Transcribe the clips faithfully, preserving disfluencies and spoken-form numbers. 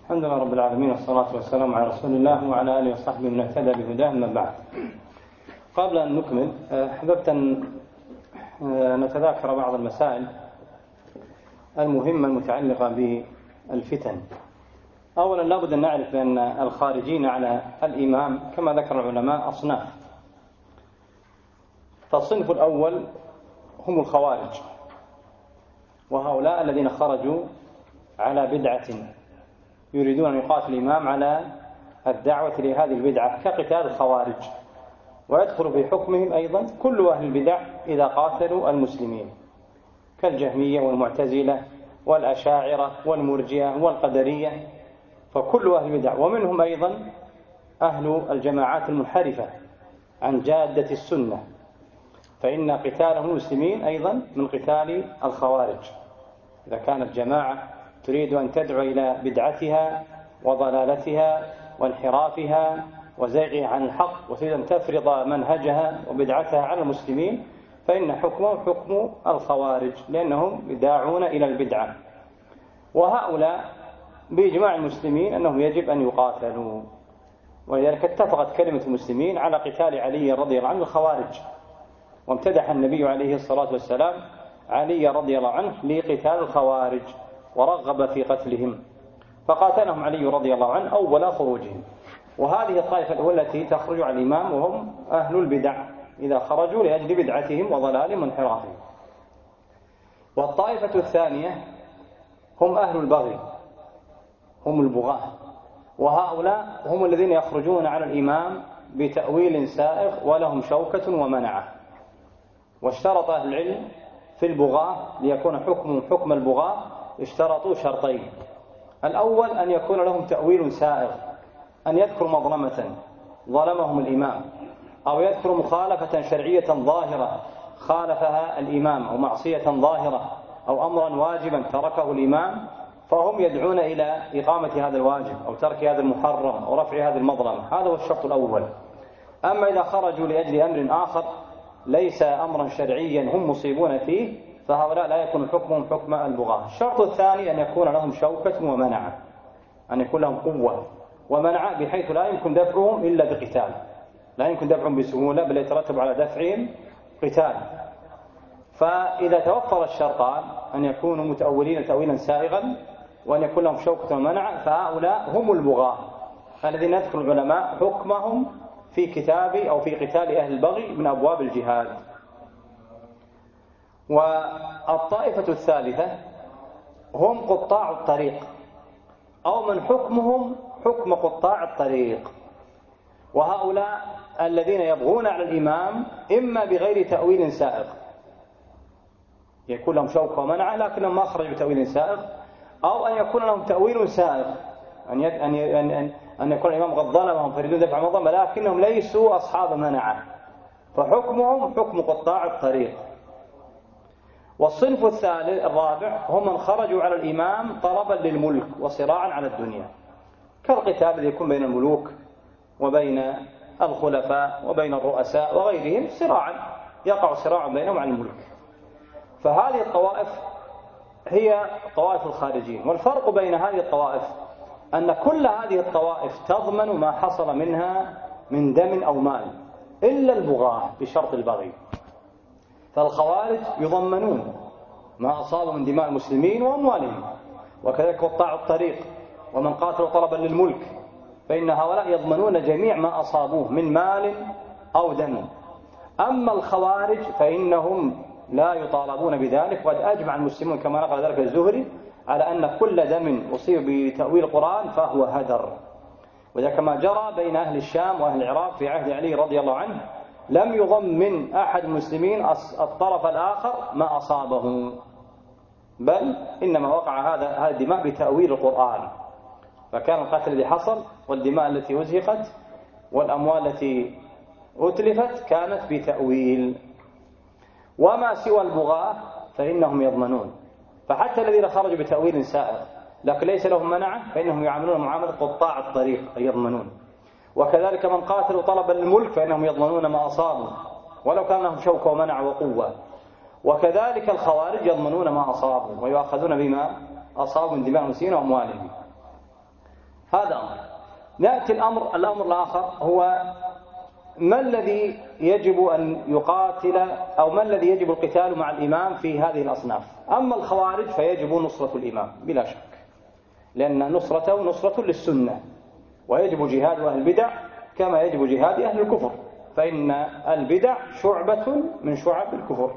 الحمد لله رب العالمين، والصلاة والسلام على رسول الله وعلى آله وصحبه من اهتدى بهداه. أما بعد، قبل أن نكمل أحببت أن نتذاكر بعض المسائل المهمة المتعلقة بالفتن. أولا لابد أن نعرف أن الخارجين على الإمام كما ذكر العلماء أصناف. فالصنف الأول هم الخوارج، وهؤلاء الذين خرجوا على بدعة يريدون أن يقاتل الإمام على الدعوة لهذه البدعة كقتال الخوارج، ويدخل في حكمهم أيضا كل أهل البدع إذا قاتلوا المسلمين كالجهمية والمعتزلة والأشاعرة والمرجئة والقدرية، فكل أهل البدع. ومنهم أيضا أهل الجماعات المنحرفة عن جادة السنة، فإن قتالهم المسلمين أيضا من قتال الخوارج. إذا كانت جماعة تريد أن تدعو إلى بدعتها وضلالتها وانحرافها وزيغها عن الحق، وتريد أن تفرض منهجها وبدعتها على المسلمين، فإن حكمهم حكم الخوارج، لأنهم يداعون إلى البدعة. وهؤلاء بإجماع المسلمين أنهم يجب أن يقاتلوا، ولذلك اتفقت كلمة المسلمين على قتال علي رضي الله عنه الخوارج، وامتدح النبي عليه الصلاة والسلام علي رضي الله عنه لقتال الخوارج ورغب في قتلهم، فقاتلهم علي رضي الله عنه أول خروجهم. وهذه الطائفة الأولى التي تخرج على الإمام وهم أهل البدع إذا خرجوا لأجل بدعتهم وضلالهم وانحرافهم. والطائفة الثانية هم أهل البغي، هم البغاة، وهؤلاء هم الذين يخرجون على الإمام بتأويل سائغ ولهم شوكة ومنعة. واشترط أهل العلم في البغاة ليكون حكم حكم البغاة، اشترطوا شرطين: الأول أن يكون لهم تأويل سائغ، أن يذكر مظلمة ظلمهم الإمام، أو يذكر مخالفة شرعية ظاهرة خالفها الإمام، أو معصية ظاهرة، أو أمرا واجبا تركه الإمام، فهم يدعون إلى إقامة هذا الواجب أو ترك هذا المحرم أو رفع هذه المظلمة. هذا هو الشرط الأول. أما إذا خرجوا لأجل أمر آخر ليس أمرا شرعيا هم مصيبون فيه، فهؤلاء لا يكون حكمهم حكم البغاة. الشرط الثاني أن يكون لهم شوكة ومنعة، أن يكون لهم قوة ومنعة بحيث لا يمكن دفعهم إلا بقتال، لا يمكن دفعهم بسهولة، بل يترتب على دفعهم قتال. فإذا توفر الشرطان، أن يكونوا متأولين تأويلا سائغا وأن يكون لهم شوكة ومنعة، فهؤلاء هم البغاة الذين يذكر العلماء حكمهم في كتاب أو في قتال أهل البغي من أبواب الجهاد. والطائفة الثالثة هم قطاع الطريق، أو من حكمهم حكم قطاع الطريق، وهؤلاء الذين يبغون على الإمام إما بغير تأويل سائغ، يكون لهم شوكة ومنعة لكنهم ما خرجوا بتأويل سائغ، أو أن يكون لهم تأويل سائغ، أن أن أن أن يكون الإمام قد ظلمهم فيريدون دفع المظلمة لكنهم ليسوا أصحاب منعة، فحكمهم حكم قطاع الطريق. والصنف الثالث الرابع هم من خرجوا على الإمام طلبا للملك وصراعا على الدنيا، كالقتال الذي يكون بين الملوك وبين الخلفاء وبين الرؤساء وغيرهم، صراعا يقع صراع بينهم عن الملك. فهذه الطوائف هي طوائف الخارجين. والفرق بين هذه الطوائف أن كل هذه الطوائف تضمن ما حصل منها من دم أو مال إلا البغاة بشرط البغي. فالخوارج يضمنون ما أصابوا من دماء المسلمين وأموالهم، وكذلك قطاع الطريق ومن قاتلوا طلبا للملك، فإن هؤلاء يضمنون جميع ما أصابوه من مال أو دم. أما الخوارج فإنهم لا يطالبون بذلك، وقد أجمع المسلمون كما نقل ذلك الزهري على أن كل دم أصيب بتأويل القرآن فهو هدر. وذلك كما جرى بين أهل الشام وأهل العراق في عهد علي رضي الله عنه، لم يضمن أحد المسلمين الطرف الآخر ما أصابه، بل إنما وقع هذا هذا الدماء بتأويل القرآن. فكان القتل الذي حصل والدماء التي أزهقت والأموال التي أتلفت كانت بتأويل. وما سوى البغاة فإنهم يضمنون. فحتى الذين خرجوا بتأويل سائغ لكن ليس لهم منعة فإنهم يعاملون معاملة قطاع الطريق، أي يضمنون. وكذلك من قاتلوا طلبا للملك فإنهم يضمنون ما أصابوا ولو كان لهم شوكة ومنع وقوة. وكذلك الخوارج يضمنون ما أصابوا ويؤاخذون بما أصابوا من دماء المسلمين وأموالهم. هذا أمر. نأتي الأمر الأمر الآخر، هو ما الذي يجب أن يقاتل أو ما الذي يجب القتال مع الإمام في هذه الأصناف. أما الخوارج فيجب نصرة الإمام بلا شك، لأن نصرته نصرة للسنة، ويجب جهاد أهل البدع كما يجب جهاد أهل الكفر، فإن البدع شعبة من شعب الكفر.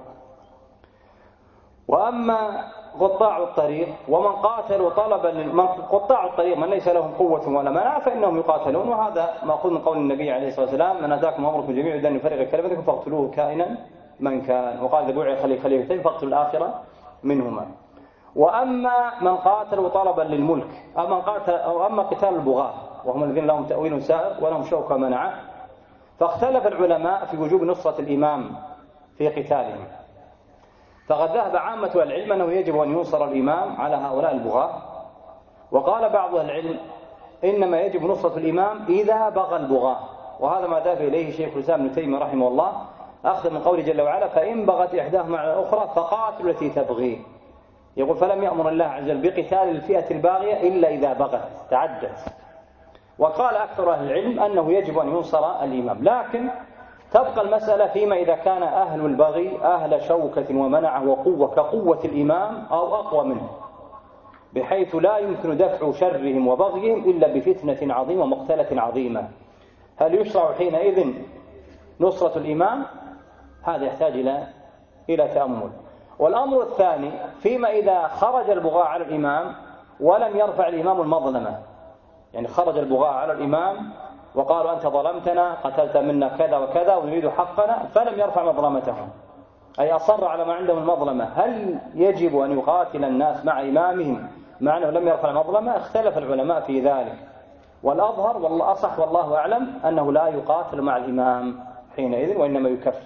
وأما قطاع الطريق ومن قاتلوا طلبا من قطاع الطريق من ليس لهم قوة ولا منع فإنهم يقاتلون، وهذا مأخوذ من قول النبي عليه الصلاة والسلام: من أتاكم أمركم جميع يريد أن يفرق كلمتكم فاقتلوه كائنا من كان، وقال إذا بوعي خلي خليفتين فاقتلوا الآخرة منهما. وأما من قاتلوا طلبا للملك أو من قاتل أو أما قتال البغاة وهم الذين لهم تأويل سائغ ولهم شوكة منعه، فاختلف العلماء في وجوب نصرة الإمام في قتالهم. فقد ذهب عامة العلم أنه يجب أن ينصر الإمام على هؤلاء البغاة، وقال بعض العلم إنما يجب نصرة الإمام إذا بغى البغاة، وهذا ما ذهب إليه شيخ الإسلام ابن تيمية رحمه الله، أخذ من قوله جل وعلا: فإن بغت إحداهما على الأخرى فقاتلوا التي تبغي. يقول: فلم يأمر الله عز وجل بقتال الفئة الباغية إلا إذا بغت تعدت. وقال أكثر أهل العلم أنه يجب أن ينصر الإمام، لكن تبقى المسألة فيما إذا كان أهل البغي أهل شوكة ومنعة وقوة كقوة الإمام أو أقوى منه، بحيث لا يمكن دفع شرهم وبغيهم إلا بفتنة عظيمة ومقتلة عظيمة. هل يشرع حينئذ نصرة الإمام؟ هذا يحتاج إلى إلى تأمل. والأمر الثاني فيما إذا خرج البغاة على الإمام ولم يرفع الإمام المظلمة، يعني خرج البغاة على الإمام وقالوا: أنت ظلمتنا، قتلت منا كذا وكذا ونريد حقنا، فلم يرفع مظلمتهم، أي أصر على ما عندهم المظلمة، هل يجب أن يقاتل الناس مع إمامهم مع أنه لم يرفع المظلمة؟ اختلف العلماء في ذلك، والأظهر والله أصح والله أعلم أنه لا يقاتل مع الإمام حينئذ، وإنما يكف.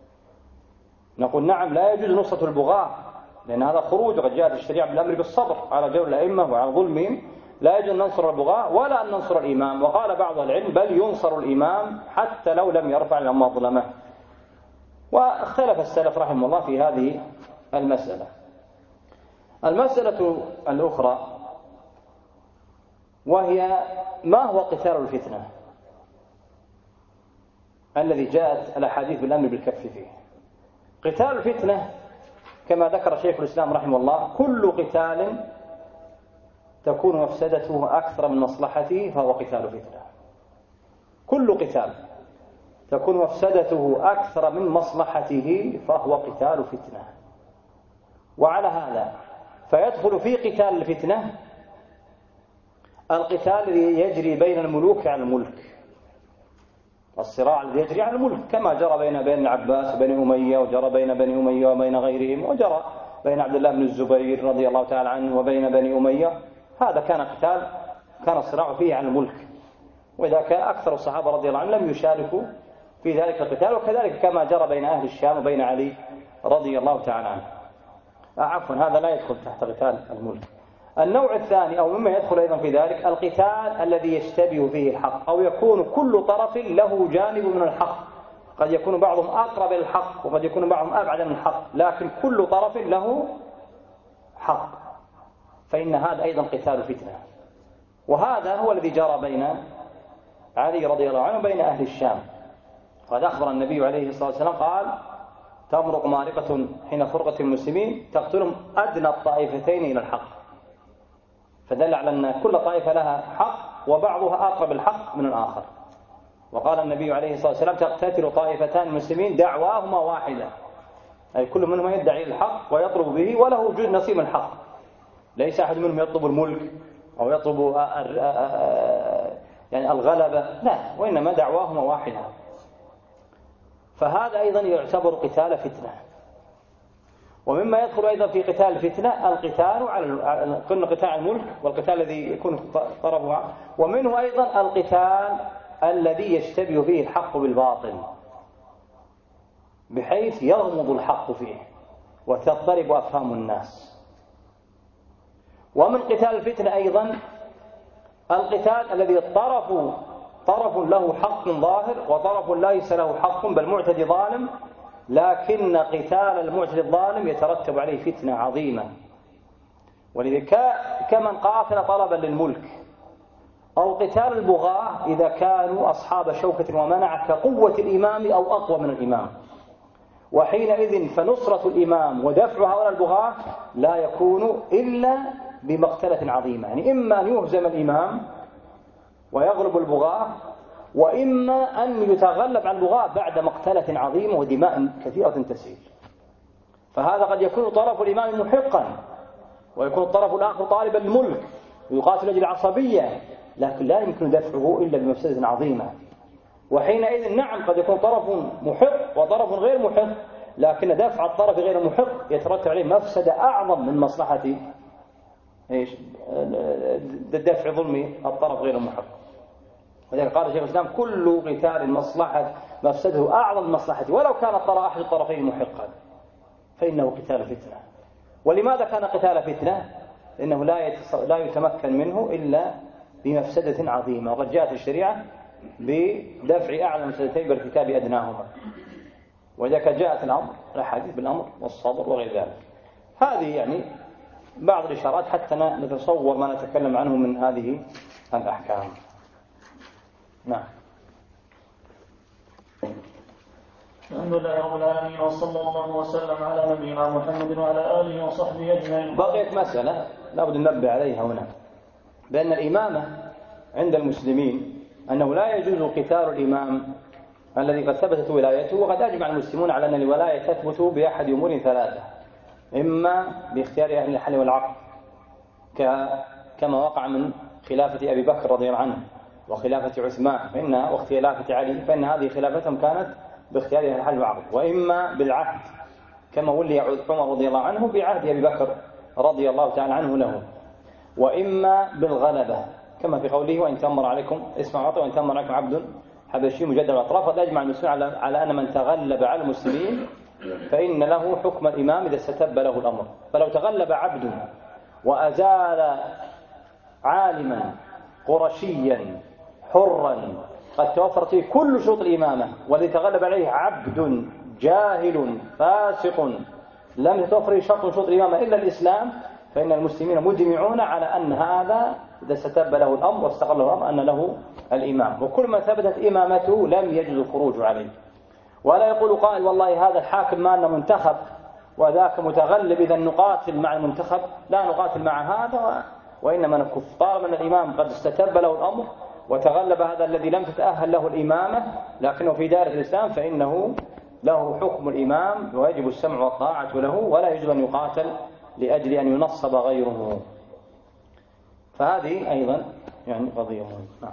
نقول: نعم، لا يجوز نصرة البغاة، لأن هذا خروج، وقد جاءت الشريعة بالأمر بالصبر على جور الأئمة وعلى ظلمهم، لا يجوز أن ننصر البغاة ولا أن ننصر الإمام. وقال بعض العلم: بل ينصر الإمام حتى لو لم يرفع المظلمة. واختلف السلف رحمه الله في هذه المسألة. المسألة الأخرى وهي ما هو قتال الفتنة الذي جاءت الأحاديث بالأمر بالكف فيه. قتال الفتنة كما ذكر شيخ الإسلام رحمه الله: كل قتال تكون مفسدته أكثر من مصلحته فهو قتال فتنة. كل قتال تكون مفسدته أكثر من مصلحته فهو قتال فتنة. وعلى هذا فيدخل في قتال الفتنة القتال الذي يجري بين الملوك على الملك، الصراع الذي يجري على الملك، كما جرى بين بين العباس وبني أمية، وجرى بين بني أمية وبين غيرهم، وجرى بين عبد الله بن الزبير رضي الله تعالى عنه وبين بني أمية. هذا كان قتال كان الصراع فيه على الملك، وإذا كان أكثر الصحابة رضي الله عنهم لم يشاركوا في ذلك القتال، وكذلك كما جرى بين أهل الشام وبين علي رضي الله تعالى عنه. عفوا، هذا لا يدخل تحت قتال الملك. النوع الثاني أو مما يدخل أيضا في ذلك القتال الذي يشتبه فيه الحق، أو يكون كل طرف له جانب من الحق، قد يكون بعضهم أقرب إلى الحق وقد يكون بعضهم أبعد من الحق، لكن كل طرف له حق، فإن هذا أيضا قتال فتنة. وهذا هو الذي جرى بين علي رضي الله عنه وبين أهل الشام. قد أخبر النبي عليه الصلاة والسلام قال: تمرق مارقة حين فرقة المسلمين تقتلهم أدنى الطائفتين إلى الحق، فدل على أن كل طائفة لها حق وبعضها أقرب الحق من الآخر. وقال النبي عليه الصلاة والسلام: تقتتل طائفتان المسلمين دعواهما واحدة، أي كل منهم يدعي الحق ويطلب به وله وجود نصيب من الحق، ليس أحد منهم يطلب الملك أو يطلب يعني الغلبة، لا، وإنما دعواهما واحدة. فهذا أيضا يعتبر قتال فتنة. ومما يدخل أيضا في قتال الفتنة القتال على كل قتال الملك، والقتال الذي يكون طرفه، ومنه أيضا القتال الذي يشتبه فيه الحق بالباطل بحيث يغمض الحق فيه وتضطرب أفهام الناس. ومن قتال الفتنة أيضا القتال الذي طرف طرف له حق ظاهر وطرف ليس له حق بل معتدي ظالم، لكن قتال المعتدي الظالم يترتب عليه فتنة عظيمة. ولذلك كمن قاتل طلبا للملك أو قتال البغاة إذا كانوا أصحاب شوكة ومنع كقوة الإمام أو أقوى من الإمام، وحينئذ فنصرة الإمام ودفع هؤلاء البغاة لا يكون إلا بمقتلة عظيمة، يعني إما أن يهزم الإمام ويغلب البغاة، وإما أن يتغلب على البغاة بعد مقتلة عظيمة ودماء كثيرة تسيل. فهذا قد يكون طرف الإمام محقا، ويكون الطرف الآخر طالبا للملك ويقاتل لأجل العصبية، لكن لا يمكن دفعه إلا بمفسدة عظيمة. وحينئذ نعم قد يكون طرف محق وطرف غير محق، لكن دفع الطرف غير المحق يترتب عليه مفسدة أعظم من مصلحة إيش؟ دفع ظلم الطرف غير المحق. ولذلك قال شيخ الإسلام: كل قتال مصلحة مفسده أعظم من مصلحته، ولو كان الطرف أحد الطرفين محقا فإنه قتال فتنة. ولماذا كان قتال فتنة؟ لأنه لا لا يتمكن منه إلا بمفسدة عظيمة، وقد جاءت الشريعة بدفع أعلى مفسدتين بارتكاب أدناهما، وذلك جاءت الأمر الأحاديث بالأمر والصبر وغير ذلك. هذه يعني بعض الإشارات حتى نتصور ما نتكلم عنه من هذه الأحكام. نعم. الحمد لله رب العالمين، وصلى الله وسلم على نبينا محمد وعلى آله وصحبه أجمعين. بقيت مسألة لابد أن ننبه عليها هنا، بأن الإمامة عند المسلمين أنه لا يجوز قتال الإمام الذي قد ثبتت ولايته، وقد أجمع المسلمون على أن الولاية تثبت بأحد أمور ثلاثة: إما باختيار أهل الحل والعقد كما وقع من خلافة أبي بكر رضي الله عنه وخلافة عثمان فإنها واختلافة علي، فإن هذه خلافتهم كانت باختيار أهل الحل والعقد، وإما بالعهد كما ولي عمر رضي الله عنه بعهد أبي بكر رضي الله تعالى عنه له، وإما بالغلبة كما في قوله: وإن تأمر عليكم اسمع وأطيع وإن تأمر عليكم عبد حبشي مجدد الأطراف. وقد أجمع المسلمون على أن من تغلب على المسلمين فإن له حكم الإمام إذا استتب له الأمر. فلو تغلب عبد وأزال عالما قرشيا حرا قد توفرت فيه كل شروط الإمامة، والذي تغلب عليه عبد جاهل فاسق لم يتوفر شرط شروط الإمامة إلا الإسلام، فإن المسلمين مجمعون على أن هذا إذا استتب له الأمر واستقر له الأمر أن له الإمام، وكل ما ثبتت إمامته لم يجوز الخروج عليه. ولا يقول قائل: والله هذا الحاكم ما أنه منتخب وذاك متغلب إذا نقاتل مع المنتخب. لا نقاتل مع هذا، وإنما نكف. طالما أن الإمام قد استتب له الأمر وتغلب هذا الذي لم تتأهل له الإمامة لكنه في دائرة الإسلام، فإنه له حكم الإمام ويجب السمع والطاعة له، ولا يجب أن يقاتل لأجل أن ينصب غيره. فهذه أيضا يعني قضية مهمة. نعم.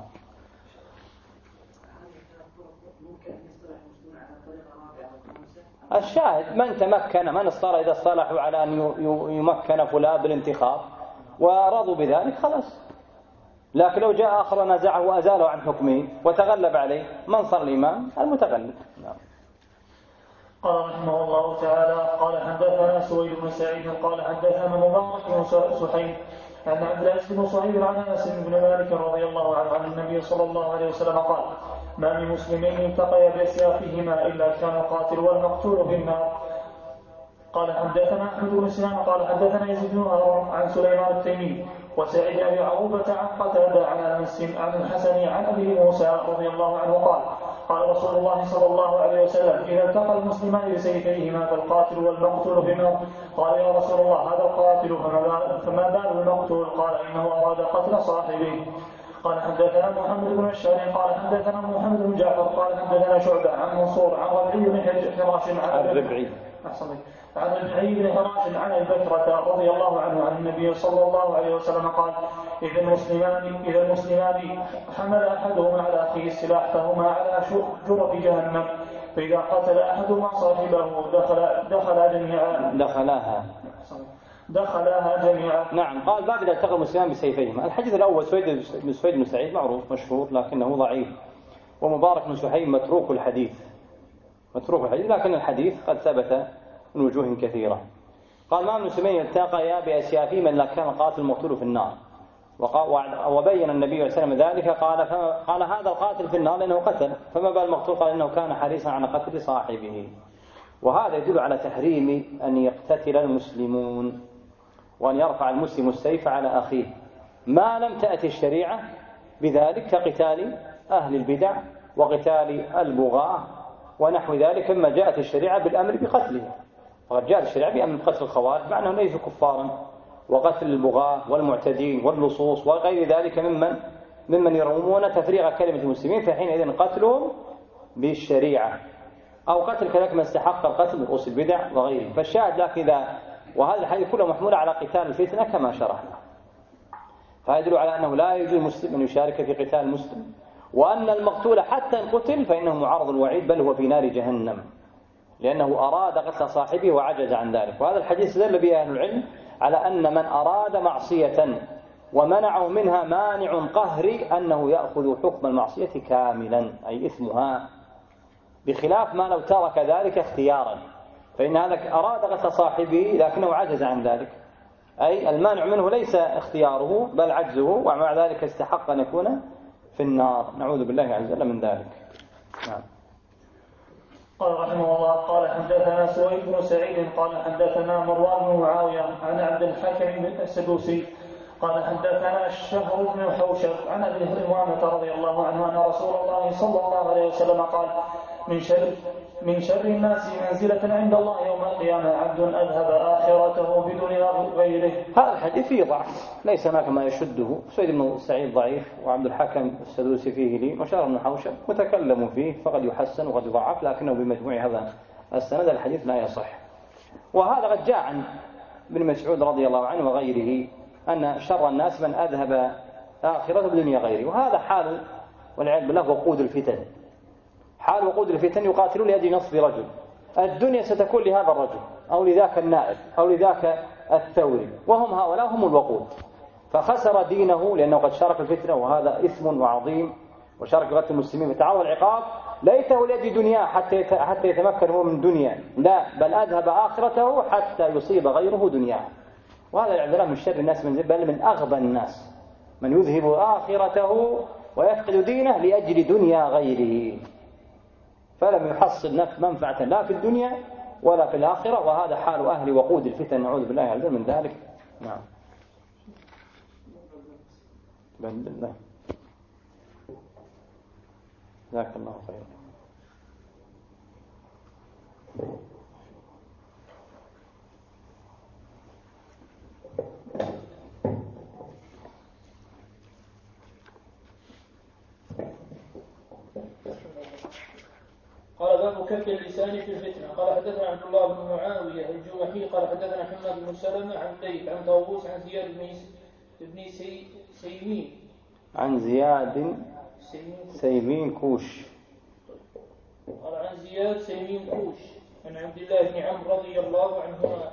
الشاهد من تمكن، من اصطلح إذا اصطلحوا على أن يمكن فلان بالانتخاب ورضوا بذلك خلاص. لكن لو جاء آخر ونزعه وأزاله عن حكمه وتغلب عليه، من صار الإمام؟ المتغلب. نعم. قال رحمه الله تعالى: قال حدثنا سويد بن سعيد قال حدثنا مبارك بن سحيم عن عبد العزيز بن صهيب عن انس بن مالك رضي الله عنه عن النبي صلى الله عليه وسلم قال: ما من مسلمين التقيا بأسيافهما الا كان القاتل والمقتول في النار. قال حدثنا احمد بن سنان قال حدثنا يزيد بن هارون عن سليمان التيمي وسعيد بن عروبة عن قتادة عن انس عن الحسن عن ابي موسى رضي الله عنه قال: قال رسول الله صلى الله عليه وسلم: إذا التقى المسلمان بسيفيهما فالقاتل والمقتول في النار. قال: يا رسول الله هذا القاتل فما بال المقتول؟ قال: إنه أراد قتل صاحبه. قال حدثنا محمد بن بشار قال حدثنا محمد بن جعفر قال حدثنا شعبة عن منصور عن ربيع بن حراش عن الربعي عن ربيع بن حراش عن البكرة رضي الله عنه عن النبي صلى الله عليه وسلم قال: إذا المسلمان إذا المسلمان حمل أحدهما على أخيه السلاح فهما على جرف جهنم، فإذا قتل أحدهما صاحبه دخل دخل جميعا دخلها دخلها جميعا. نعم. قال: باب إذا التقى المسلمان بسيفيهما. الحديث الأول سويد بن سويد بن سعيد معروف مشهور لكنه ضعيف، ومبارك بن سحيم متروك الحديث متروك الحديث لكن الحديث قد ثبت من وجوه كثيرة. قال: ما من مسلمين التقيا بأسيافهما إلا كان القاتل المقتول في النار. وبين النبي صلى الله عليه وسلم ذلك قال: قال هذا القاتل في النار لأنه قتل، فما بال المقتول؟ قال: إنه كان حريصا على قتل صاحبه. وهذا يدل على تحريم أن يقتتل المسلمون وأن يرفع المسلم السيف على أخيه ما لم تأتي الشريعة بذلك كقتال أهل البدع وقتال البغاة ونحو ذلك، مما جاءت الشريعة بالأمر بقتله. فقد جاءت الشريعة بأمر بقتل الخوارج مع أنهم ليسوا كفارا، وقتل البغاة والمعتدين واللصوص وغير ذلك ممن ممن يرمون تفريغ كلمة المسلمين، فحينئذ قتلهم بالشريعة، أو قتل كذلك من استحق القتل من رؤوس البدع وغيره. فالشاهد لكن إذا، وهذا الحديث كله محمول على قتال الفتنة كما شرحنا، فيدل على أنه لا يجوز المسلم أن يشارك في قتال المسلم، وأن المقتول حتى إن قتل فإنه معرض الوعيد، بل هو في نار جهنم، لأنه أراد قتل صاحبه وعجز عن ذلك. وهذا الحديث دل به أهل العلم على أن من أراد معصية ومنعه منها مانع قهري أنه يأخذ حكم المعصية كاملا، أي إثمها، بخلاف ما لو ترك ذلك اختيارا، فإن هذا أراد قتل صاحبه لكنه عجز عن ذلك، أي المانع منه ليس اختياره بل عجزه، ومع ذلك استحق أن يكون في النار، نعوذ بالله عز وجل من ذلك. نعم. قال رحمه الله قال حدثنا سويد بن سعيد قال حدثنا مروان بن معاوية عن عبد الحكم بن السدوسي قال حدثنا الشهر بن حوشب عن ابي هريرة رضي الله عنه ان رسول الله صلى الله عليه وسلم قال من شر من شر الناس منزلة عند الله يوم القيامة عبد أذهب آخرته بدنيا غيره. هذا الحديث فيه ضعف، ليس هناك ما يشده. سويد بن سعيد ضعيف، وعبد الحكم السدوسي فيه لي، وشهر بن حوشب متكلم فيه، فقد يحسن وقد يضعف، لكنه بمجموع هذا السند الحديث لا يصح. وهذا قد جاء عن ابن مسعود رضي الله عنه وغيره أن شر الناس من أذهب آخرته بدنيا غيره، وهذا حال والعياذ بالله وقود الفتن. حال وقود الفتن يقاتلون لأجل نصب رجل، الدنيا ستكون لهذا الرجل أو لذاك النائب أو لذاك الثوري، وهم هؤلاء هم الوقود، فخسر دينه لأنه قد شارك الفتنة، وهذا إثم وعظيم، وشارك قتل المسلمين فتعرض العقاب ليته لأجل دنياه حتى حتى يتمكن هو من دنيا، لا، بل أذهب آخرته حتى يصيب غيره دنياه. وهذا العذاب من شر الناس، من بل من أغبى الناس من يذهب آخرته ويفقد دينه لأجل دنيا غيره، فلم يحصل نفس منفعة لا في الدنيا ولا في الآخرة، وهذا حال أهل وقود الفتن، نعوذ بالله عز وجل من ذلك. نعم. بل الله جزاك الله خيرا. قال باب كف اللسان في الفتنة. قال حدثنا عبد الله بن معاوية الجمحي قال حدثنا حماد بن سلمة عن ليث عن طاووس عن زياد بن ابن سي سيمين عن زياد سيمين كوش قال عن زياد سيمين كوش عن عبد الله بن عمرو رضي الله عنهما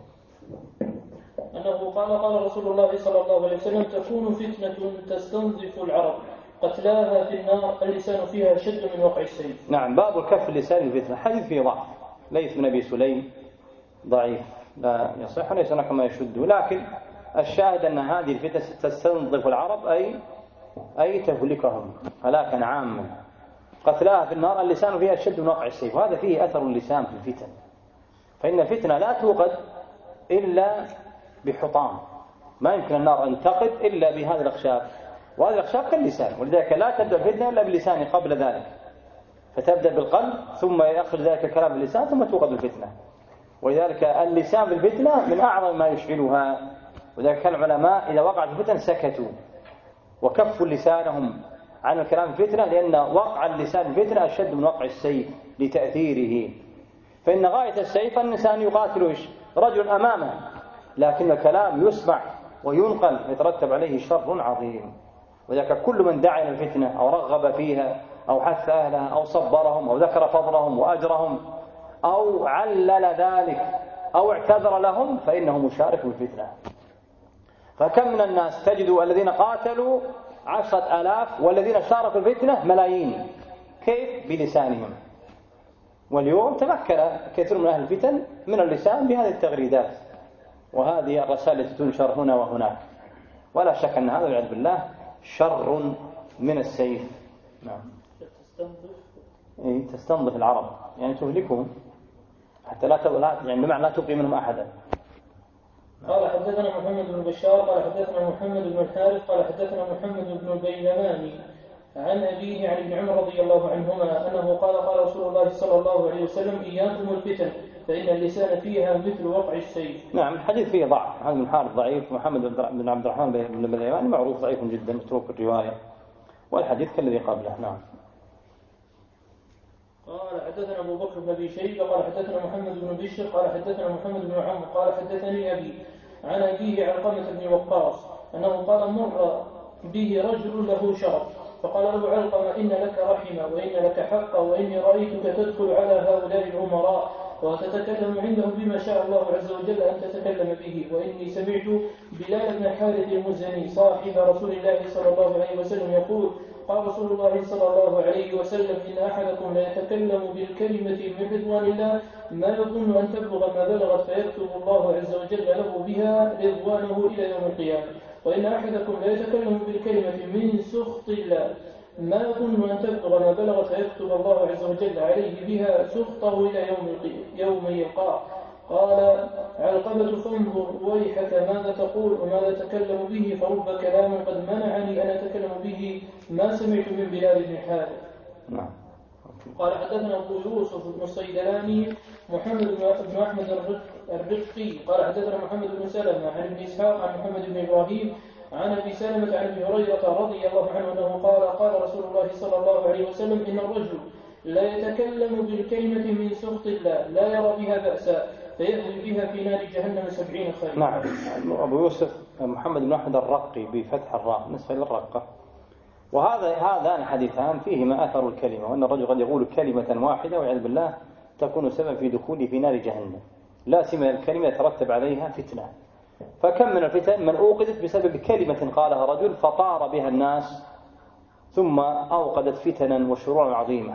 أنه قال قال رسول الله صلى الله عليه وسلم تكون فتنة تستنظف العرب قتلاها في النار اللسان فيها شد من وقع السيف. نعم. باب كف اللسان الفتنة، حديث فيه ضعف، ليث بن أبي سليم ضعيف لا يصح وليس هناك ما يشده، لكن الشاهد أن هذه الفتنة تستنظف العرب أي أي تهلكهم هلاكا عاما، قتلاها في النار اللسان فيها شد من وقع السيف، وهذا فيه أثر اللسان في الفتن، فإن الفتنة لا توقد إلا بحطام، ما يمكن النار أن تقد إلا بهذا الأخشاب، وهذا الأخشاب كاللسان، ولذلك لا تبدأ الفتنة إلا باللسان قبل ذلك، فتبدأ بالقلب ثم يخرج ذلك الكلام باللسان ثم توقد الفتنة، ولذلك اللسان بالفتنة من أعظم ما يشغلها، وذلك العلماء إذا وقعت الفتن سكتوا وكفوا لسانهم عن الكلام الفتنة، لأن وقع اللسان الفتنة أشد من وقع السيف لتأثيره، فإن غاية السيف أن الإنسان يقاتل رجل أمامه، لكن الكلام يسمع وينقل يترتب عليه شر عظيم، وذلك كل من دعا إلى الفتنة أو رغب فيها أو حث أهلها أو صبرهم أو ذكر فضلهم وأجرهم أو علل ذلك أو اعتذر لهم فإنه مشارك في الفتنة. فكم من الناس تجد الذين قاتلوا عشرة آلاف والذين شاركوا في الفتنة ملايين، كيف؟ بلسانهم. واليوم تمكن كثير من أهل الفتن من اللسان بهذه التغريدات وهذه الرسائل التي تنشر هنا وهناك، ولا شك أن هذا والعياذ بالله شر من السيف. نعم. إيه تستنظف العرب يعني تهلكهم حتى لا تبقى، يعني بمعنى لا تبقي منهم أحدا، قال حدثنا محمد بن بشار قال حدثنا محمد بن الحارث قال حدثنا محمد بن البيلماني عن أبيه عن ابن عمر رضي الله عنهما أنه قال قال رسول الله صلى الله عليه وسلم إياكم الفتن فإن اللسان فيها مثل وقع السيف. نعم الحديث فيه ضعف، محمد بن الحارث ضعيف، محمد بن عبد الرحمن بن البيلماني معروف ضعيف جدا متروك الرواية، والحديث كالذي قبله. نعم. قال حدثنا أبو بكر بن أبي شيبة قال حدثنا محمد بن بشر قال حدثنا محمد بن عمرو قال حدثني أبي عن أبيه علقمة بن وقاص أنه قال مر به رجل له شرف فقال له علقمة إن لك رحمة وإن لك حقا وإني رأيتك تدخل على هؤلاء الأمراء وتتكلم عندهم بما شاء الله عز وجل أن تتكلم به، وإني سمعت بلال بن حارث المزني صاحب رسول الله صلى الله عليه وسلم يقول قال رسول الله صلى الله عليه وسلم إن أحدكم لا يتكلم بالكلمة من رضوان الله ما يظن أن تبلغ ما بلغت فيكتب الله عز وجل له بها رضوانه إلى يوم القيامة، وإن أحدكم لا يتكلم بالكلمة من سخط الله ما يظن أن تبلغ ما بلغت فيكتب الله عز وجل عليه بها سخطه إلى يوم يوم يلقاه. قال علقمة فانظر ويحك ماذا تقول وماذا تكلم به فرب كلام قد منعني أن أتكلم به ما سمعت من بلال بن حارث. نعم. قال حدثنا أبو يوسف بن الصيدلاني محمد بن أحمد الرقي قال حدثنا محمد بن سلمة عن ابن إسحاق عن محمد بن إبراهيم عن أبي سلمة عن أبي هريرة رضي الله عنه أنه قال قال رسول الله صلى الله عليه وسلم إن الرجل لا يتكلم بالكلمة من سخط الله لا يرى بها بأسا فيهوي بها في نار جهنم سبعين خريفا. نعم. أبو يوسف محمد بن أحمد الرقي بفتح الراء نسبة للرقة. وهذا هذان حديثان فيهما أثر الكلمة، وأن الرجل قد يقول كلمة واحدة والعياذ بالله تكون سبب في دخوله في نار جهنم، لا سيما الكلمة يترتب عليها فتنة. فكم من الفتن من أوقدت بسبب كلمة قالها رجل فطار بها الناس ثم أوقدت فتنا وشرورا عظيمة.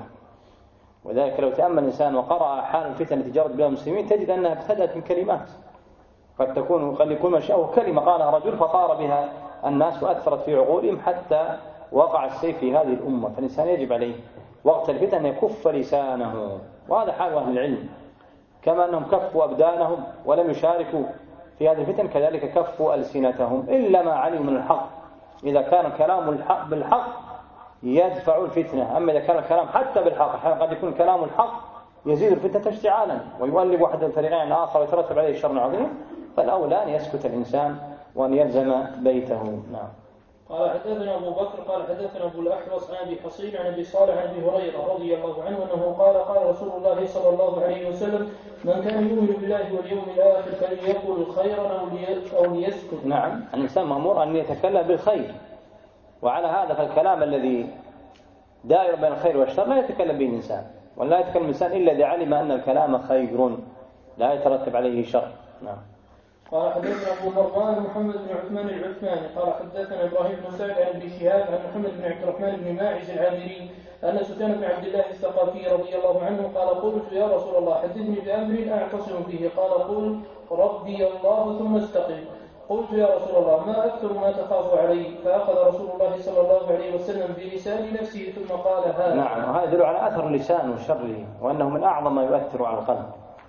وذلك لو تأمل الإنسان وقرأ حال الفتن التي جرت بها المسلمين تجد أنها ابتدأت من كلمات، قد تكون قد يكون منشأه كلمة قالها رجل فطار بها الناس وأثرت في عقولهم حتى وقع السيف في هذه الأمة. فالإنسان يجب عليه وقت الفتن أن يكف لسانه، وهذا حال أهل العلم، كما أنهم كفوا أبدانهم ولم يشاركوا في هذه الفتن كذلك كفوا ألسنتهم إلا ما علموا من الحق. إذا كان كلام الحق بالحق يدفع الفتنة، أما إذا كان الكلام حتى بالحق أحيانا قد يكون كلام الحق يزيد الفتنة اشتعالا ويؤلب واحد الفريقين الآخر ويترتب عليه شر عظيم، فالأولى أن يسكت الإنسان وأن يلزم بيته. نعم. قال حدثنا أبو بكر قال حدثنا أبو الأحوص عن أبي حصين عن أبي صالح عن أبي هريرة رضي الله عنه أنه قال قال رسول الله صلى الله عليه وسلم من كان يؤمن بالله واليوم الآخر فليقل خيرا أو ليسكت. نعم. الإنسان مأمور أن يتكلم بالخير، وعلى هذا فالكلام الذي دائر بين الخير والشر لا يتكلم به الإنسان، ولا يتكلم الإنسان إلا إذا علم أن الكلام خير لا يترتب عليه شر. نعم. قال حدثنا أبو مروان محمد بن عثمان العثماني قال حدثنا إبراهيم بن سعد عن ابن شهاب عن محمد بن عبد الرحمن بن ماعز العامري أن سفيان بن عبد الله الثقفي رضي الله عنه قال قلت يا رسول الله حدثني بأمر أعتصم به قال قل ربي الله ثم استقم. قلت يا رسول الله ما أكثر ما تخاف عليه؟ فأخذ رسول الله صلى الله عليه وسلم بلسان نفسه ثم قال هذا. نعم. وهذا يدل على أثر اللسان وشره، وأنه من أعظم ما يؤثر على القلب.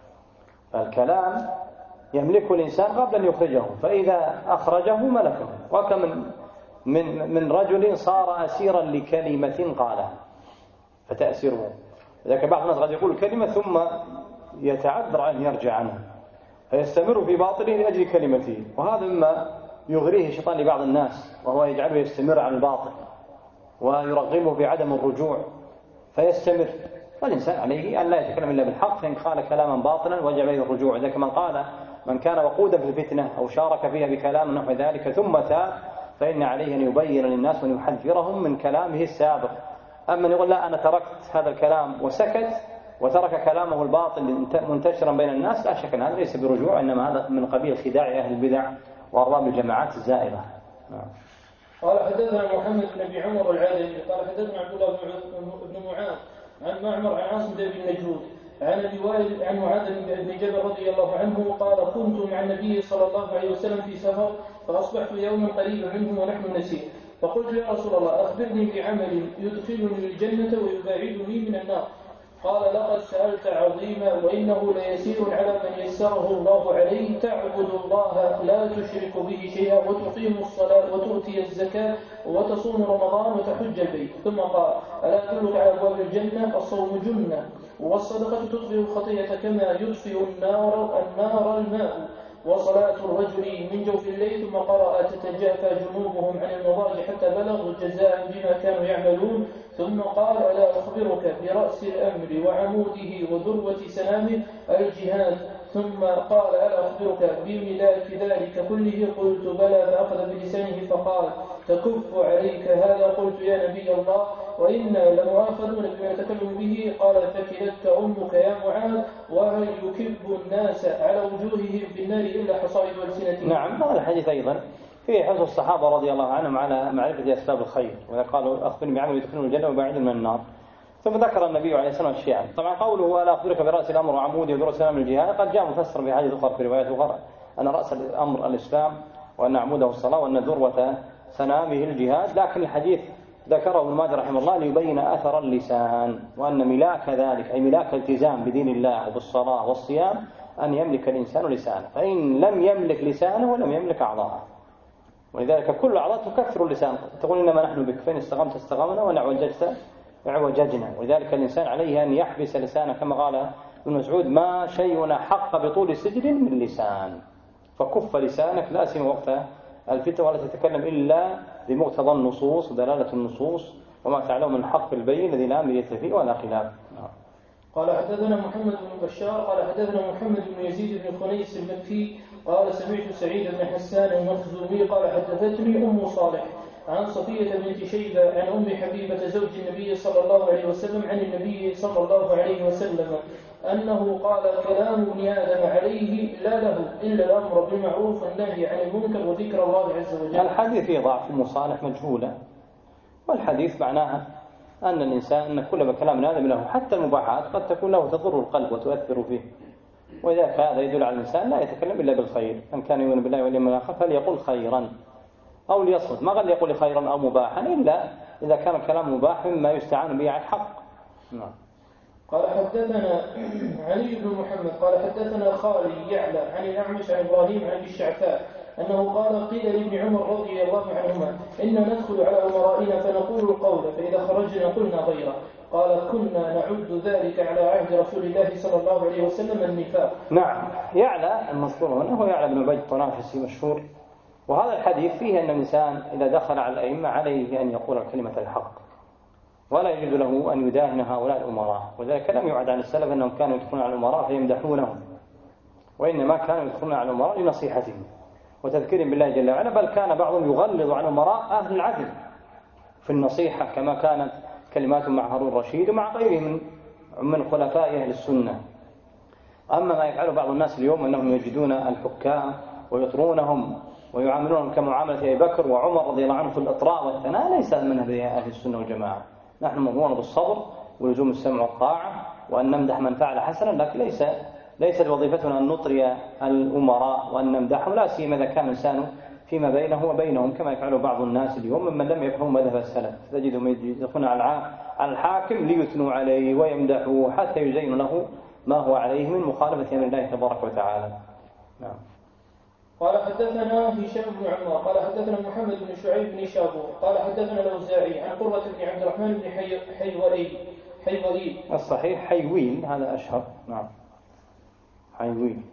فالكلام يملكه الإنسان قبل أن يخرجه، فإذا أخرجه ملكه. وكم من من من رجل صار أسيرا لكلمة قالها فتأسره. لذلك بعض الناس قد يقول كلمة ثم يتعذر أن يرجع عنها فيستمر في باطله لأجل كلمته، وهذا مما يغريه الشيطان لبعض الناس، وهو يجعله يستمر عن الباطل ويرغبه في عدم الرجوع فيستمر. والإنسان عليه أن لا يتكلم إلا بالحق، فإن قال كلاما باطلا وجب عليه الرجوع. ذلك من قال من كان وقودا في الفتنة أو شارك فيها بكلام نحو ذلك ثم تاب فإن عليه أن يبين للناس وأن يحذرهم من كلامه السابق. أما يقول لا أنا تركت هذا الكلام وسكت وترك كلامه الباطل منتشرا بين الناس، لا شك أن هذا ليس برجوع، إنما هذا من قبيل خداع أهل البدع وأرباب الجماعات الزائغة. قال حدثنا محمد بن أبي عمر العادلي قال حدثنا عبد الله بن معاذ عن معمر عن عاصم بن نجود عن ابي وائل عن معاذ بن جبل رضي الله عنه قال كنت مع النبي صلى الله عليه وسلم في سفر فاصبحت يوما قريبا منه ونحن نسير فقلت يا رسول الله اخبرني بعمل يدخلني الجنه ويباعدني من النار قال لقد سألت عظيما وإنه ليسير على من يسره الله عليه تعبد الله لا تشرك به شيئا وتقيم الصلاة وتؤتي الزكاة وتصوم رمضان وتحج البيت. ثم قال ألا أدلك على أبواب الجنة؟ الصوم جنة والصدقة تطفئ الخطيئة كما يطفئ النار النار الماء وصلاة الرجل من جوف الليل. ثم قرأ تتجافى جنوبهم عن المضاجع حتى بلغوا جزاء بما كانوا يعملون. ثم قال ألا أخبرك برأس الأمر وعموده وذروة سنامه الجهاد. ثم قال ألا أخبرك بملاك ذلك كله؟ قلت بلى. فأخذ بلسانه فقال تكف عليك هذا. قلت يا نبي الله وإنا لمؤاخذون بما يتكلم به. قال فكلتك أمك يا معاذ وهل يكب الناس على وجوههم بالنار إلا حصائد ألسنتهم. نعم هذا الحديث أيضا فيه حث الصحابة رضي الله عنهم على معرفة أسباب الخير، وإذا قالوا أخبرني بعمل يدخلون الجنة وبعيد من النار. ثم ذكر النبي عليه الصلاة والسلام الشيعة. طبعا قوله ألا أخبرك برأس الأمر وعموده وذروة سنام الجهاد قد جاء مفسر في حديث أخرى في روايات أخرى أن رأس الأمر الإسلام وأن عموده الصلاة وأن ذروة سنامه الجهاد، لكن الحديث ذكره ابن ماجه رحمه الله ليبين أثر اللسان، وأن ملاك ذلك أي ملاك الالتزام بدين الله وبالصلاة والصيام أن يملك الإنسان لسانه، فإن لم يملك لسانه ولم يملك أعضاءه. ولذلك كل أعضاء تكثر اللسان، تقول إنما نحن بك فإن استقمت استقمنا وإن اعوججت اعوججنا. ولذلك الإنسان عليه أن يحبس لسانه كما قال ابن مسعود ما شيء حق بطول سجل من لسان، فكف لسانك لا سيما وقت الفتنة ولا تتكلم إلا بمقتضى النصوص ودلالة النصوص وما تعلم من حق البين الذي لا مرية فيه ولا خلاف. قال حدثنا محمد بن بشار قال حدثنا محمد بن يزيد بن خنيس المكي قال سمعت سعيد بن حسان المخزومي قال حدثتني أم صالح عن صفية بنت شيبة عن أم حبيبة زوج النبي صلى الله عليه وسلم عن النبي صلى الله عليه وسلم أنه قال كلام ابن آدم عليه لا له إلا الأمر بالمعروف والنهي عن المنكر وذكر الله عز وجل. الحديث فيه ضعف أم صالح مجهولة، والحديث معناها أن الإنسان أن كل كلام ابن آدم له حتى المباحات قد تكون له تضر القلب وتؤثر فيه، وإذا هذا يدل على الإنسان لا يتكلم إلا بالخير، من كان يؤمن بالله واليوم الآخر فليقل خيرا أو ليصمت، ما قال يقول خيرا أو مباحا إلا إذا كان الكلام مباح مما يستعان به على الحق. نعم. قال حدثنا علي بن محمد قال حدثنا خالي يعلى عن الأعمش عن إبراهيم عن الشعثاء أنه قال قيل لابن عمر رضي الله عنهما إن ندخل على أمرائنا فنقول القول فإذا خرجنا قلنا غيره. قال كنا نعد ذلك على عهد رسول الله صلى الله عليه وسلم النفاق. نعم. يعلى المذكور هنا هو يعلى بن عبيد الطنافسي مشهور، وهذا الحديث فيه أن الإنسان إذا دخل على الأئمة عليه أن يقول كلمة الحق ولا يجوز له أن يداهن هؤلاء الأمراء، وذلك لم يعد عن السلف أنهم كانوا يدخلون على الأمراء فيمدحونهم، وإنما كانوا يدخلون على الأمراء لنصيحتهم وتذكيرهم بالله جل وعلا، بل كان بعضهم يغلظ عن أمراء أهل العدل في النصيحة كما كانت كلمات مع هارون الرشيد ومع غيره من من خلفاء أهل السنة. أما ما يفعله بعض الناس اليوم أنهم يجدون الحكام ويطرونهم ويعاملونهم كمعاملة أبي بكر وعمر رضي الله عنه في الإطراء والثناء، ليس من هدي أهل السنة والجماعة. نحن مأمورون بالصبر ولزوم السمع والطاعة وأن نمدح من فعل حسنا، لكن ليس ليست وظيفتنا أن نطري الأمراء وأن نمدحهم، لا سيما إذا كان الإنسان فيما بينه وبينهم كما يفعل بعض الناس اليوم ممن لم يفهموا مذهب السلف، تجدهم يدخلون على الحاكم ليثنوا عليه ويمدحوه حتى يزين له ما هو عليه من مخالفة أمر الله تبارك وتعالى. نعم. قال حدثنا هشام بن عمار قال حدثنا محمد بن شعيب بن شابور قال حدثنا الأوزاعي عن قرة بن عبد الرحمن بن حي... حيوئيل حيوئيل الصحيح حيويل هذا أشهر. نعم حيويل.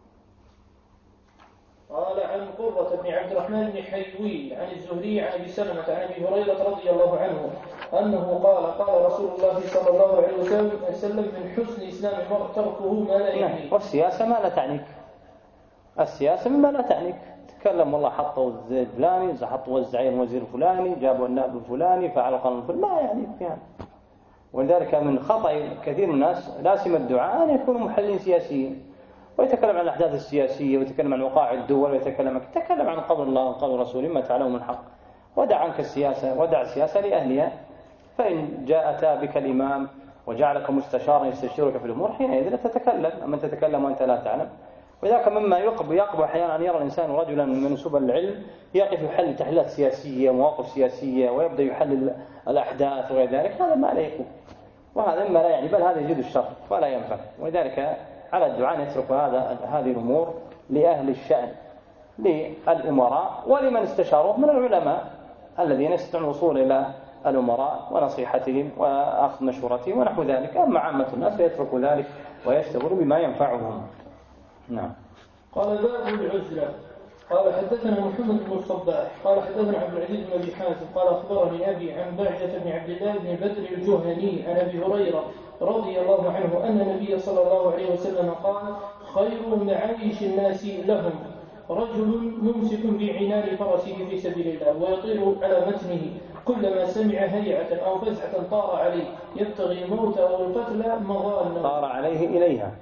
قال عن قرة بن عبد الرحمن بن حيويل عن الزهري عن أبي سلمة عن أبي هريرة رضي الله عنه أنه قال قال رسول الله صلى الله عليه وسلم من حسن إسلام المرء تركه ما لا يعنيه. والسياسة ما لا تعنيك، السياسة مما لا تعنيك، تكلم والله حطوا الزيت فلاني حطوا الزعيم وزير فلاني جابوا النائب الفلاني فعلوا قانون الفلاني، ما يعنيك يعني. ولذلك من خطأ كثير من الناس لا سيما الدعاء أن يكونوا محللين سياسيين ويتكلم عن الأحداث السياسية ويتكلم عن وقائع الدول ويتكلم يتكلم عن قول الله وقول رسوله ما تعلمه من حق، ودع عنك السياسة ودع السياسة لأهلها، فإن جاء أتى بك الإمام وجعلك مستشارا يستشيرك في الأمور حينئذ لا تتكلم، أما تتكلم وأنت لا تعلم. وذاك مما يقب يقبح أحيانا أن يرى الإنسان رجلا منسوبا للعلم يقف يحلل تحليلات سياسية مواقف سياسية ويبدأ يحلل الأحداث وغير ذلك، هذا ما لا يكون. وهذا مما لا يعني، بل هذا يزيد الشر ولا ينفع. ولذلك على الدعاء أن يترك هذا هذه الأمور لأهل الشأن، للأمراء ولمن استشاروه من العلماء الذين يستطيعون الوصول إلى الأمراء ونصيحتهم وأخذ مشورتهم ونحو ذلك. أما عامة الناس فيتركوا ذلك ويشتغلوا بما ينفعهم. نعم. قال باب العزلة. قال حدثنا محمد بن الصباح قال حدثنا عبد العزيز بن ابي حازم قال اخبرني ابي عن بعجة بن عبد الله بن بدر الجهني عن ابي هريره رضي الله عنه ان النبي صلى الله عليه وسلم قال: خير معايش الناس لهم رجل ممسك بعنان فرسه في سبيل الله ويطير على متنه كلما سمع هيعة او فزعة طار عليه يبتغي الموت او القتل مظانه. طار عليه اليها.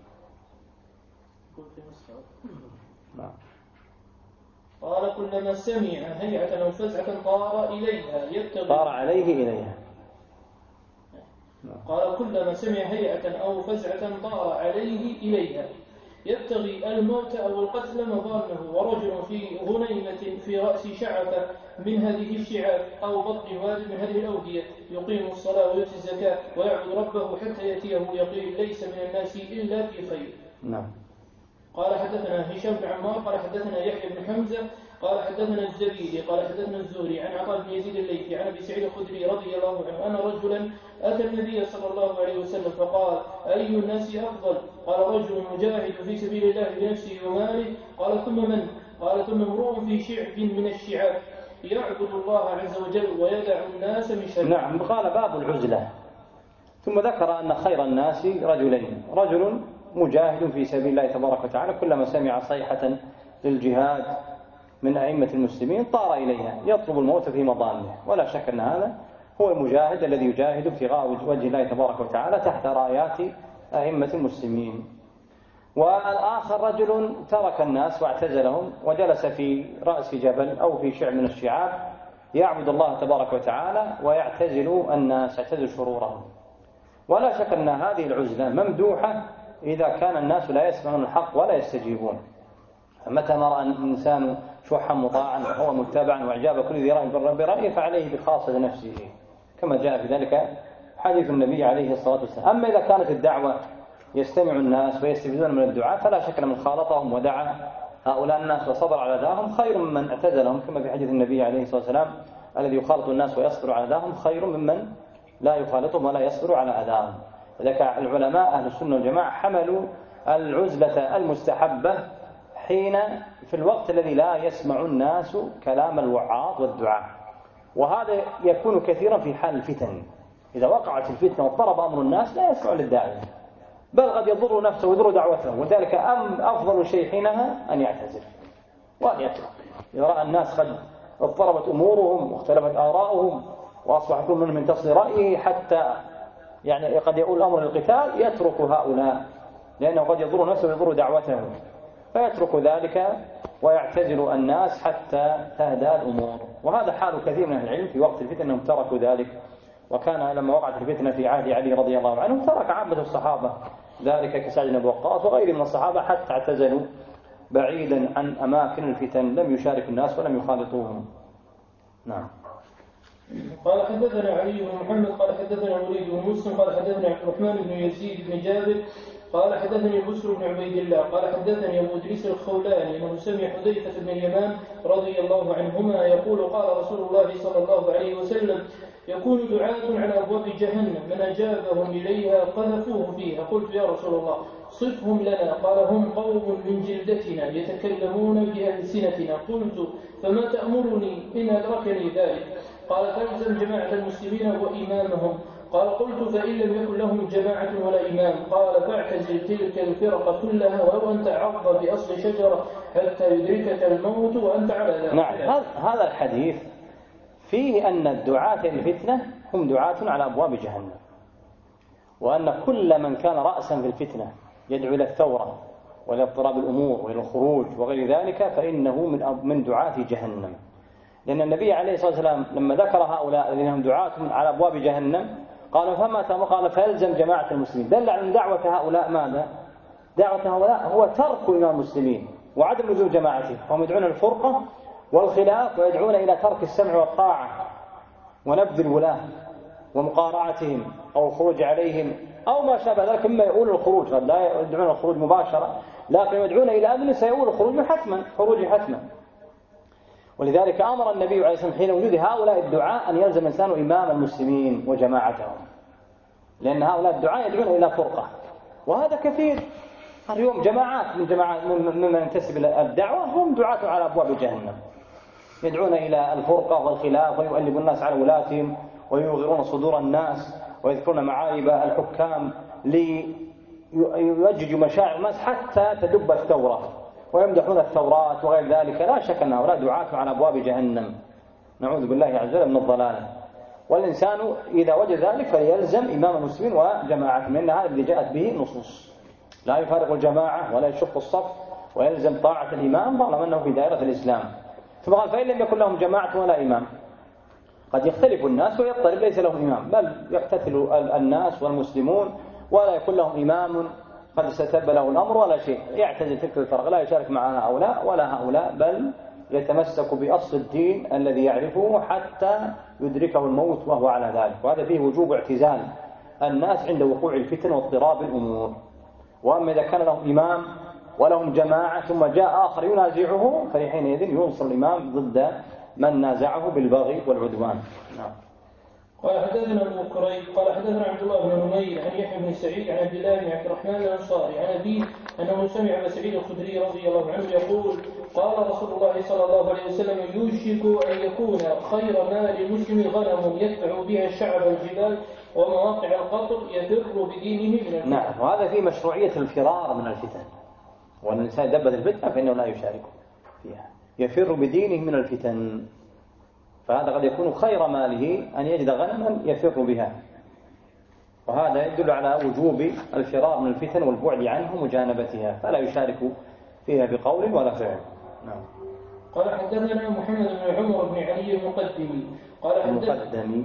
قال: كلما سمع هيعة أو فزعة طار إليها يبتغي طار عليه إليها. قال: كلما سمع هيعة أو فزعة طار عليه إليها يبتغي الموت أو القتل مظانه. ورجل في غنيمة في رأس شعثة من هذه الشعاب أو بطن واد من هذه الأودية يقيم الصلاة ويؤتي الزكاة ويعبد ربه حتى يأتيه يقين ليس من الناس إلا في خير. نعم. قال حدثنا هشام بن عمار قال حدثنا يحيى بن حمزة قال حدثنا الزبيدي قال حدثنا الزهري عن عطاء بن يزيد الليثي عن ابي سعيد الخدري رضي الله عنه ان رجلا اتى النبي صلى الله عليه وسلم فقال: اي الناس افضل؟ قال: رجل مجاهد في سبيل الله بنفسه وماله. قال: ثم من؟ قال: ثم امرؤ في شعب من الشعاب يعبد الله عز وجل ويدع الناس من شره. نعم. قال: باب العزلة. ثم ذكر ان خير الناس رجلين: رجل مجاهد في سبيل الله تبارك وتعالى كلما سمع صيحة للجهاد من أئمة المسلمين طار إليها يطلب الموت في مظانه. ولا شك أن هذا هو المجاهد الذي يجاهد ابتغاء وجه الله تبارك وتعالى تحت رايات أئمة المسلمين. والآخر رجل ترك الناس واعتزلهم وجلس في رأس جبل أو في شعب من الشعاب يعبد الله تبارك وتعالى ويعتزل الناس، يعتزل شرورهم. ولا شك أن هذه العزلة ممدوحة إذا كان الناس لا يسمعون الحق ولا يستجيبون. فمتى ما رأى الإنسان شحا مطاعا وهو متبعا وإعجاب كل ذي رأي برأيه فعليه بخاصة نفسه، كما جاء في ذلك حديث النبي عليه الصلاة والسلام. أما إذا كانت الدعوة يستمع الناس ويستفيدون من الدعاء فلا شك أن من خالطهم ودعا هؤلاء الناس وصبر على ذاهم خير ممن اعتزلهم، كما في حديث النبي عليه الصلاة والسلام: الذي يخالط الناس ويصبر على ذاهم خير ممن لا يخالطهم ولا يصبر على أذاهم. لذلك العلماء أهل السنة والجماعة حملوا العزلة المستحبة حين في الوقت الذي لا يسمع الناس كلام الوعاظ والدعاء. وهذا يكون كثيرا في حال الفتن، إذا وقعت الفتنة واضطرب أمر الناس لا يسمع للداعي، بل قد يضر نفسه ويضر دعوته. وذلك أم أفضل شيء حينها أن يعتزل وأن يترك. إذا رأى الناس قد اضطربت أمورهم واختلفت آراؤهم وأصبح كل منهم ينتصر رأيه حتى يعني قد يقول الأمر للقتال، يترك هؤلاء لأنه قد يضر نفسه ويضر دعوته، فيترك ذلك ويعتزل الناس حتى تهدأ الأمور. وهذا حال كثير من العلم في وقت الفتنة أنهم تركوا ذلك. وكان لما وقعت الفتنة في عهد علي رضي الله عنه ترك عامة الصحابة ذلك كسعد بن أبي وقاص وغيره من الصحابة حتى اعتزلوا بعيدا عن أماكن الفتن، لم يشارك الناس ولم يخالطوهم. نعم. قال حدثنا علي بن محمد قال حدثنا وليد بن مسلم قال حدثنا عبد الرحمن بن يزيد بن جابر قال حدثني بسر بن عبيد الله قال حدثني أبو إدريس الخولاني أنه سمع حذيفة بن اليمان رضي الله عنهما يقول: قال رسول الله صلى الله عليه وسلم: يكون دعاة على أبواب جهنم من أجابهم إليها قذفوه فيها. قلت: يا رسول الله صفهم لنا. قال: هم قوم من جلدتنا يتكلمون بألسنتنا. قلت: فما تأمرني إن أدركني ذلك؟ قال: تلزم جماعة المسلمين وإمامهم. قال: قلت: فإن لم يكن لهم جماعة ولا إمام؟ قال: فاعتزل تلك الفرق كلها ولو أن تعض بأصل شجرة حتى يدركك الموت وأنت على ذلك. نعم. هذا الحديث فيه أن الدعاة الفتنة هم دعاة على أبواب جهنم، وأن كل من كان رأسا في الفتنة يدعو إلى الثورة وإلى اضطراب الأمور وإلى الخروج وغير ذلك فإنه من من دعاة جهنم. لأن النبي عليه الصلاة والسلام لما ذكر هؤلاء الذين هم دعاة على أبواب جهنم قال: فما تأمر؟ قال: فيلزم جماعة المسلمين. دل على دعوة هؤلاء ماذا؟ دعوة هؤلاء هو ترك إمام المسلمين وعدم لزوم جماعته، هم يدعون الفرقة والخلاف ويدعون إلى ترك السمع والطاعة ونبذ الولاة. ومقارعتهم أو الخروج عليهم أو ما شابه ذلك مما يؤول الخروج، قد لا يدعون الخروج مباشرة لكن يدعون إلى أمن سيؤول الخروج حتما، خروج حتما. ولذلك أمر النبي عليه الصلاة والسلام حين وجود هؤلاء الدعاء أن يلزم الإنسان إمام المسلمين وجماعتهم، لأن هؤلاء الدعاء يدعون إلى فرقة، وهذا كثير. اليوم جماعات من جماعات ممن ينتسب إلى الدعوة هم دعاة على أبواب جهنم، يدعون إلى الفرقة والخلاف ويؤلب الناس على ولاتهم ويغيرون صدور الناس ويذكرون معايب الحكام ليؤججوا مشاعر الناس حتى تدب الثورة ويمدحون الثورات وغير ذلك. لا شك أن هؤلاء دعاة على أبواب جهنم، نعوذ بالله عز وجل من الضلال. والإنسان إذا وجد ذلك فليلزم إمام المسلمين وجماعتهم، لأن هذا الذي جاءت به النصوص، لا يفارق الجماعة ولا يشق الصف ويلزم طاعة الإمام طالما أنه في دائرة الإسلام. ثم قال فإن لم يكن لهم جماعة ولا إمام، قد يختلف الناس ويضطرب ليس لهم إمام، بل يقتتل الناس والمسلمون ولا يكون لهم إمام قد استتب له الأمر ولا شيء، يعتزل تلك الفرق، لا يشارك مع هؤلاء ولا هؤلاء، بل يتمسك بأصل الدين الذي يعرفه حتى يدركه الموت وهو على ذلك. وهذا فيه وجوب اعتزال الناس عند وقوع الفتن واضطراب الأمور. وأما إذا كان لهم إمام ولهم جماعة ثم جاء آخر ينازعه فحينئذ ينصر الإمام ضد من نازعه بالبغي والعدوان. نعم. قال حدثنا ابو كريب قال حدثنا عبد الله بن نمير عن يحيى بن سعيد عن عبد الله بن عبد الرحمن الانصاري عن ابيه انه سمع ابا سعيد الخدري رضي الله عنه يقول قال رسول الله صلى الله عليه وسلم يوشك ان يكون خير مال المسلم غنم يتبع بها الشعب والجبال ومواقع القطر يفر بدينه من الفتن. نعم. وهذا في مشروعية الفرار من الفتن، وأن الإنسان دبت الفتنة فإنه لا يشارك فيها، يفر بدينه من الفتن. فهذا قد يكون خير ماله أن يجد غنما يفر بها، وهذا يدل على وجوب الفرار من الفتن والبعد عنه ومجانبتها، فلا يشارك فيها بقول ولا فعل. نعم. قال حدثنا محمد بن عمر بن علي المقدمي قال المقدمي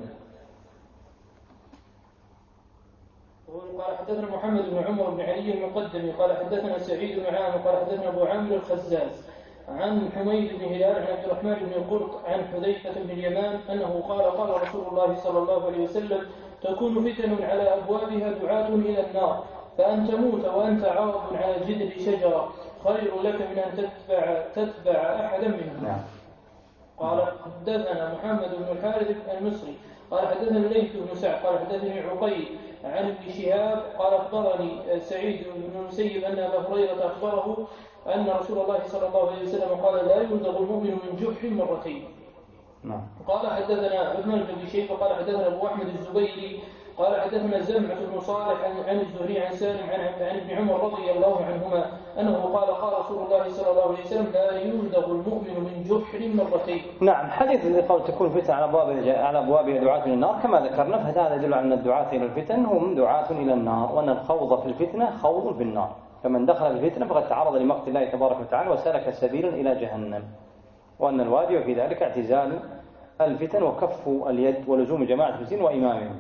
قال حدثنا محمد بن عمر بن علي المقدمي قال حدثنا سعيد بن عامر قال حدثنا ابو عامر الخزاز عن حميد بن هلال عن عبد الرحمن بن قرط عن حذيفة بن اليمان أنه قال قال رسول الله صلى الله عليه وسلم تكون فتن على أبوابها دعاة إلى النار فأن تموت وأنت عاض على جذر شجرة خير لك من أن تتبع, تتبع أحدا منهم. قال حدثنا محمد بن الحارث المصري قال حدثنا الليث بن سعد قال حدثني عقيل عن ابن شهاب قال أخبرني سعيد بن المسيب أن أبا هريرة أخبره أن رسول الله صلى الله عليه وسلم قال لا يلدغ المؤمن من جحر مرتين. نعم. قال حدثنا عثمان بن شيبة قال حدثنا أبو أحمد الزبيري قال حدثنا زمعة بن صالح عن الزهري عن سالم عن ابن عمر رضي الله عنهما أنه قال قال رسول الله صلى الله عليه وسلم لا يلدغ المؤمن من جحر مرتين. نعم. حديث الذي قال تكون فتن على أبواب على أبوابها دعاة إلى النار كما ذكرنا، فهذا يدل على أن الدعاة إلى الفتن هم دعاة إلى النار، وأن الخوض في الفتنة خوض في النار، فمن دخل الفتنة فقد تعرض لمقت الله تبارك وتعالى وسلك سبيلا إلى جهنم، وأن الواجب في ذلك اعتزال الفتن وكف اليد ولزوم جماعة المسلمين وإمامهم.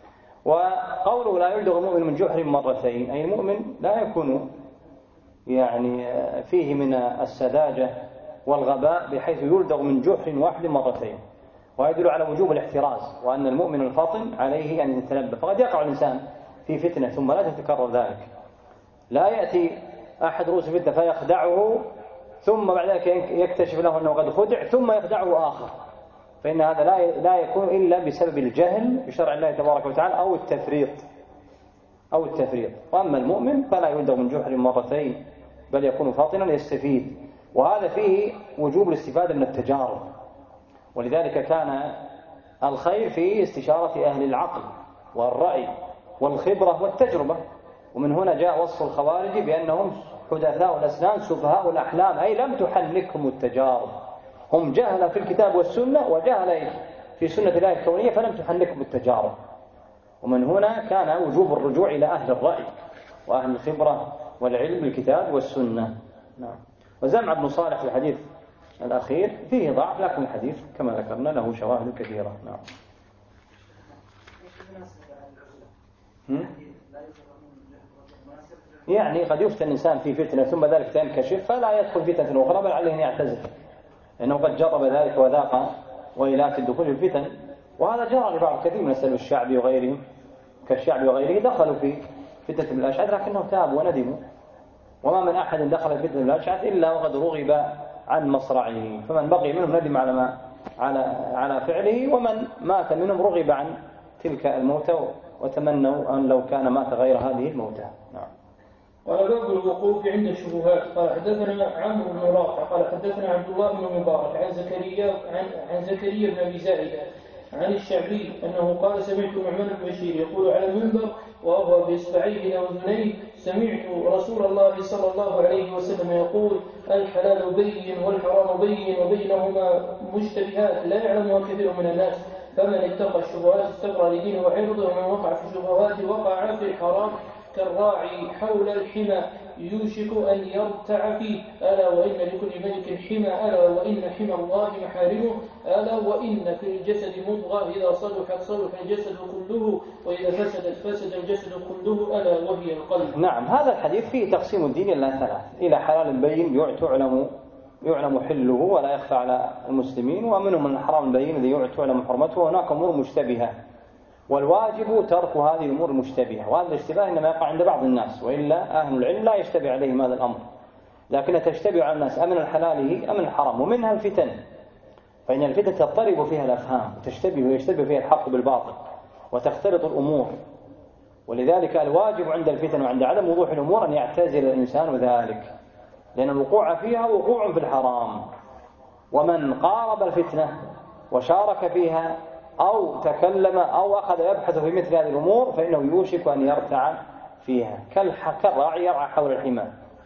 وقوله لا يلدغ المؤمن من جحر مرتين، أي المؤمن لا يكون يعني فيه من السذاجة والغباء بحيث يلدغ من جحر واحد مرتين، ويدل على وجوب الاحتراز، وأن المؤمن الفاطن عليه أن يتنبه، فقد يقع الإنسان في فتنة ثم لا تتكرر ذلك، لا يأتي أحد رؤوس الفتنة فيخدعه ثم بعد ذلك يكتشف له أنه قد خدع ثم يخدعه آخر، فإن هذا لا لا يكون إلا بسبب الجهل بشرع الله تبارك وتعالى أو التفريط أو التفريط. وأما المؤمن فلا يلدغ من جحر مرتين، بل يكون فاطنا يستفيد، وهذا فيه وجوب الاستفادة من التجارب، ولذلك كان الخير في استشارة أهل العقل والرأي والخبرة والتجربة. ومن هنا جاء وصف الخوارج بأنهم حدثاء الأسنان سفهاء الأحلام، أي لم تحنكهم التجارب، هم جهل في الكتاب والسنة وجهل في سنة الله الكونية فلم تحنكهم التجارب. ومن هنا كان وجوب الرجوع إلى أهل الرأي وأهل الخبرة والعلم بالكتاب والسنة. نعم. وزمع بن صالح في الحديث الأخير فيه ضعف، لكن الحديث كما ذكرنا له شواهد كثيرة. نعم. يعني قد يفتن الإنسان في فتنة ثم ذلك تنكشف فلا يدخل فتنة أخرى، بل عليه أن يعتزل، لأنه قد جرب ذلك وذاق ويلات الدخول في الفتن، وهذا جرى لبعض كثير من السلف الشعبي وغيرهم كالشعبي وغيره دخلوا في فتنة ابن الأشعث لكنهم تابوا وندموا، وما من أحد دخل في فتنة ابن الأشعث إلا وقد رغب عن مصرعه، فمن بقي منهم ندم على ما على على فعله، ومن مات منهم رغب عن تلك الموتى وتمنوا أن لو كان مات غير هذه الموتى. نعم. قال باب الوقوف عند الشبهات. قال حدثنا عمرو بن رافع قال حدثنا عبد الله بن مبارك عن زكريا عن, عن زكريا بن ابي زائده عن الشعبي انه قال سمعت نعمان بن بشير يقول على المنبر وهو باصبعيه الى اذنيه سمعت رسول الله صلى الله عليه وسلم يقول الحلال بين والحرام بين وبينهما مشتبهات لا يعلمها كثير من الناس فمن اتقى الشبهات استبرى لدينه وعرضه ومن وقع في الشبهات وقع في الحرام كالراعي حول الحمى يوشك أن يرتع فيه ألا وإن لكل ملك حمى ألا وإن حمى الله محارمه ألا وإن في الجسد مضغة إذا صلحت صلح الجسد كله وإذا فسدت فسد الجسد كله ألا وهي القلب. نعم. هذا الحديث فيه تقسيم الدين إلى ثلاث: إلى حلال بين تعلم يعلم حله ولا يخفى على المسلمين، ومنهم من الحرام البين الذي تعلم حرمته، وهناك أمور مشتبهة والواجب ترك هذه الأمور المشتبهة، وهذا الاشتباه إنما يقع عند بعض الناس، وإلا أهل العلم لا يشتبه عليهم هذا الأمر، لكن تشتبه على الناس أمن الحلال أمن الحرام، ومنها الفتن، فإن الفتن تضطرب فيها الأفهام وتشتبه ويشتبه فيها الحق بالباطل وتختلط الأمور، ولذلك الواجب عند الفتن وعند عدم وضوح الأمور أن يعتزل الإنسان ذلك، لأن الوقوع فيها وقوع في الحرام، ومن قارب الفتنة وشارك فيها أو تكلم أو أخذ يبحث في مثل هذه الأمور فإنه يوشك أن يرتع فيها، كالراعي يرعى حول الحمى،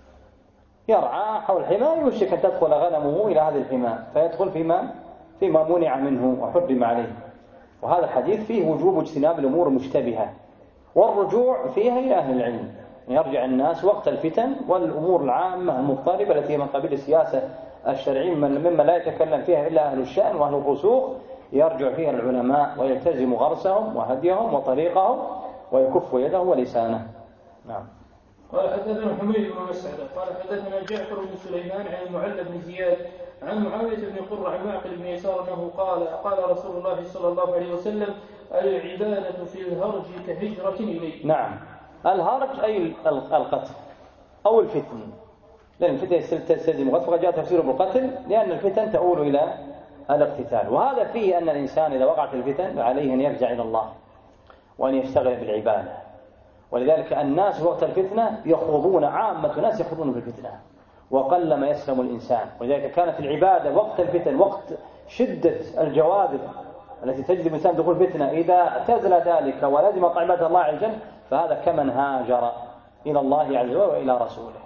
يرعى حول الحمى يوشك أن تدخل غنمه إلى هذه الحمى فيدخل فيما فيما منع منه وحرم عليه. وهذا الحديث فيه وجوب اجتناب الأمور المشتبهة والرجوع فيها إلى أهل العلم، يرجع الناس وقت الفتن والأمور العامة المضطربة التي من قبيل السياسة الشرعية مما لا يتكلم فيها إلا أهل الشأن وأهل الرسوخ، يرجع فيها العلماء ويلتزم غرسهم وهديهم وطريقهم ويكف يده ولسانه. نعم. قال حدثنا حميد بن مسعدة قال حدثنا جعفر بن سليمان عن المعلى بن زياد عن معاوية بن قرة عن معقل بن يسار أنه قال قال رسول الله صلى الله عليه وسلم العبادة في الهرج كهجرة إليه. نعم. الهرج أي القتل أو الفتن، لأن الفتن تستلزم قتل، فقد جاء تفسيره بالقتل لأن الفتن تؤول إلى الاقتتال، وهذا فيه أن الإنسان إذا وقعت الفتن عليه أن يرجع إلى الله وأن يشتغل بالعبادة، ولذلك الناس وقت الفتنة يخوضون، عامة الناس يخوضون في الفتنة وقل ما يسلم الإنسان، ولذلك كانت العبادة وقت الفتن وقت شدة الجواذب التي تجد الإنسان دخول فتنة، إذا اعتزل ذلك ولزم طاعة الله عز وجل فهذا كمن هاجر إلى الله عز وجل وإلى رسوله،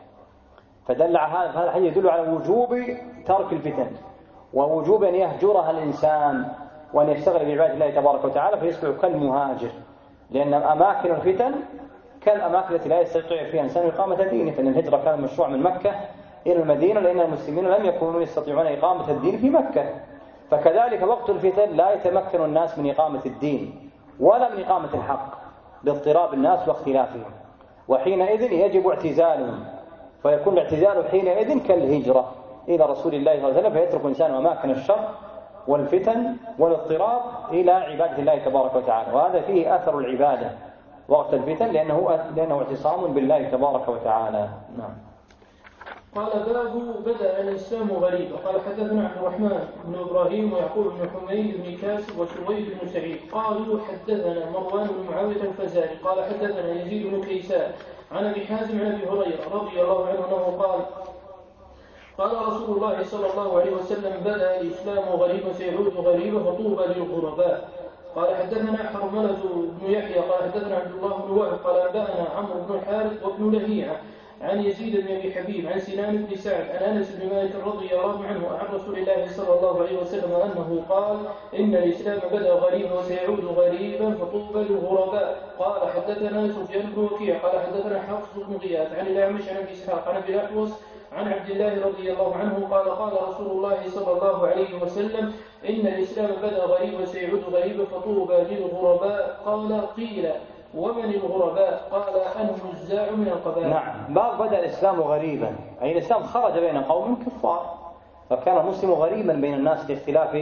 فدل هذا الحديث يدل على وجوب ترك الفتن ووجوب أن يهجرها الإنسان وأن يشتغل بعبادة الله تبارك وتعالى فيصبح كالمهاجر، لأن أماكن الفتن كالأماكن التي لا يستطيع فيها إنسان إقامة دينه، فإن الهجرة كان مشروع من مكة إلى المدينة لأن المسلمين لم يكونوا يستطيعون إقامة الدين في مكة، فكذلك وقت الفتن لا يتمكن الناس من إقامة الدين ولا من إقامة الحق لاضطراب الناس واختلافهم، وحينئذ يجب اعتزالهم، فيكون الاعتزال حينئذ كالهجرة إلى رسول الله صلى الله عليه وسلم، فيترك الإنسان أماكن الشر والفتن والاضطراب إلى عبادة الله تبارك وتعالى، وهذا فيه أثر العبادة وقت الفتن لأنه لأنه اعتصام بالله تبارك وتعالى. نعم. قال باب بدأ الإسلام غريبا. قال حدثنا عبد الرحمن بن إبراهيم ويعقوب بن حميد بن كاسب وسويد بن سعيد قالوا حدثنا مروان بن معاوية الفزاري قال حدثنا يزيد بن كيسان عن أبي حازم عن أبي هريرة رضي الله عنه أنه قال قال رسول الله صلى الله عليه وسلم بدأ الإسلام غريبا سيعود غريبا فطوبى للغرباء. قال حدثنا حرملة بن يحيى قال حدثنا عبد الله بن وهب قال أنبأنا عمرو بن الحارث وابن لهيعة عن يزيد بن أبي حبيب عن سنان بن سعد عن أنس بن مالك رضي الله عنه عن رسول الله صلى الله عليه وسلم أنه قال إن الإسلام بدأ غريبا وسيعود غريبا فطوبى للغرباء. قال حدثنا سفيان بن وكيع قال حدثنا حفص بن غياث عن الأعمش عن أبي إسحاق عن أبي الأحوص عن عبد الله رضي الله عنه قال قال رسول الله صلى الله عليه وسلم إن الإسلام بدأ غريبا وسيعود غريبا فطوبى للغرباء. قال قيل ومن الغرباء؟ قال النزاع من القبائل. نعم. باب بدأ الإسلام غريبا، أي الإسلام خرج بين قوم كفار، فكان المسلم غريبا بين الناس لاختلاف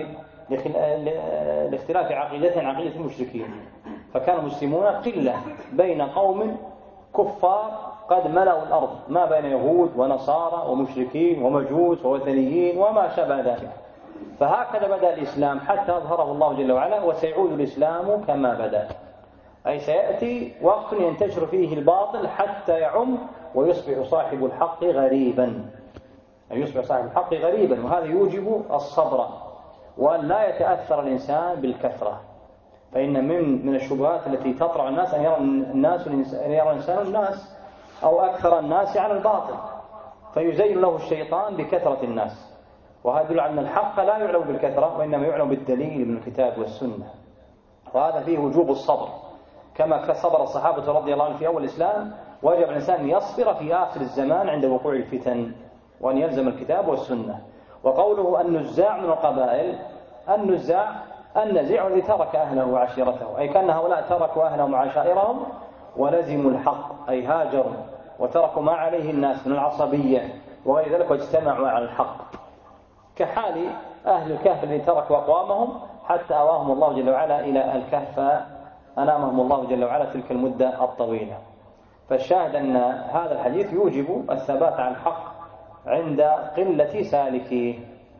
لاختلاف عقيدتهم عن عقيدة المشركين، فكان المسلمون قلة بين قوم كفار قد ملأوا الأرض، ما بين يهود ونصارى ومشركين ومجوس ووثنيين وما شابه ذلك. فهكذا بدأ الإسلام حتى أظهره الله جل وعلا، وسيعود الإسلام كما بدأ، أي سيأتي وقت ينتشر فيه الباطل حتى يعم ويصبح صاحب الحق غريبا، أي يصبح صاحب الحق غريبا، وهذا يوجب الصبر وأن لا يتأثر الإنسان بالكثرة. فإن من من الشبهات التي تطرع الناس أن يرى الناس أن يرى الإنسان الناس أو أكثر الناس على الباطل، فيزين له الشيطان بكثرة الناس، وهذا يدل على أن الحق لا يعلم بالكثرة وإنما يعلم بالدليل من الكتاب والسنة. وهذا فيه وجوب الصبر، كما صبر الصحابة رضي الله عنهم في أول الإسلام، وجب الإنسان أن يصبر في آخر الزمان عند وقوع الفتن، وأن يلزم الكتاب والسنة. وقوله النزاع من القبائل، النزاع النزيع الذي ترك أهله وعشيرته، أي كأن هؤلاء تركوا أهلهم وعشائرهم ولزموا الحق، أي هاجروا وتركوا ما عليه الناس من العصبية وغير ذلك واجتمعوا على الحق، كحال أهل الكهف الذين تركوا أقوامهم حتى أواهم الله جل وعلا إلى الكهف، أنامهم الله جل وعلا تلك المدة الطويلة. فالشاهد أن هذا الحديث يوجب الثبات على الحق عند قلة سالكيه،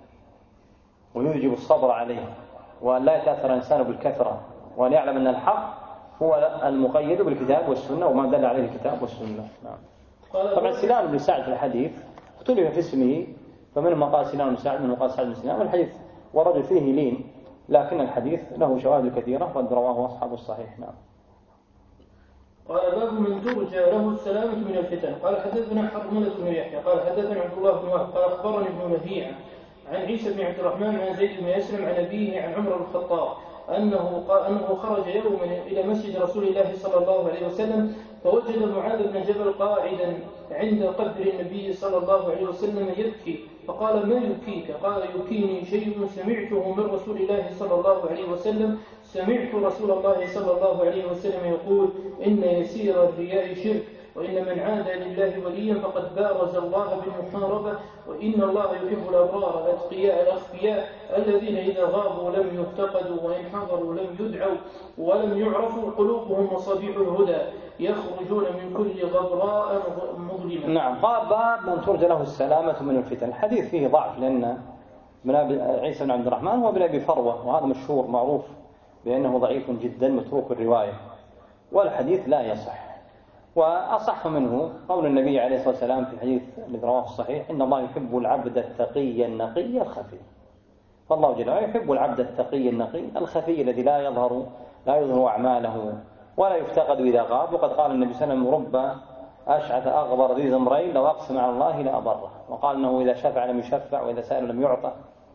ويوجب الصبر عليه، وأن لا يتأثر الإنسان بالكثرة، وأن يعلم أن الحق هو المقيد بالكتاب والسنة وما دل عليه الكتاب والسنة. نعم. طبعا سنان بن سعد في الحديث اختلف في اسمه، فمنهم من قال سنان بن سعد، منهم قال سعد بن سنان، والحديث ورد فيه لين، لكن الحديث له شواهد كثيرة قد رواه أصحاب الصحيح. نعم. قال باب من ترجى له السلامة من الفتن. قال حدثنا حرملة بن يحيى قال حدثنا عبد الله بن وهب قال أخبرني ابن لهيعة عن عيسى بن عبد الرحمن عن زيد بن أسلم عن أبيه عن عمر بن الخطاب أنه قال أنه خرج يوما إلى مسجد رسول الله صلى الله عليه وسلم، فوجد معاذ بن جبل قاعدا عند قبر النبي صلى الله عليه وسلم يبكي، فقال ما يبكيك؟ قال يبكيني شيء سمعته من رسول الله صلى الله عليه وسلم، سمعت رسول الله صلى الله عليه وسلم يقول إن يسير الرياء شرك، وإن من عاد لله وليا فقد بارز الله بالمحاربة، وإن الله يحب الأبرار الأتقياء الأخفياء الذين إذا غابوا لم يفتقدوا وإن حضروا لم يدعوا ولم يعرفوا قلوبهم مصابيح الهدى يخرجون من كل غبراء مظلمة. نعم. قال باب من ترجى له السلامة من الفتن. الحديث فيه ضعف لأن من عيسى بن عبد الرحمن هو ابن أبي فروة، وهذا مشهور معروف بأنه ضعيف جدا متروك الرواية، والحديث لا يصح. وأصح منه قول النبي عليه الصلاة والسلام في الحديث الذي رواه الصحيح إن الله يحب العبد التقي النقي الخفي، فالله جل وعلا يحب العبد التقي النقي الخفي الذي لا يظهر لا يظهر أعماله ولا يفتقد إذا غاب. وقد قال النبي صلى الله عليه وسلم رب أشعث أغبر ذي زمرين لو أقسم على الله لأبره، وقال إنه إذا شفع لم يشفع وإذا سأل لم يعطى،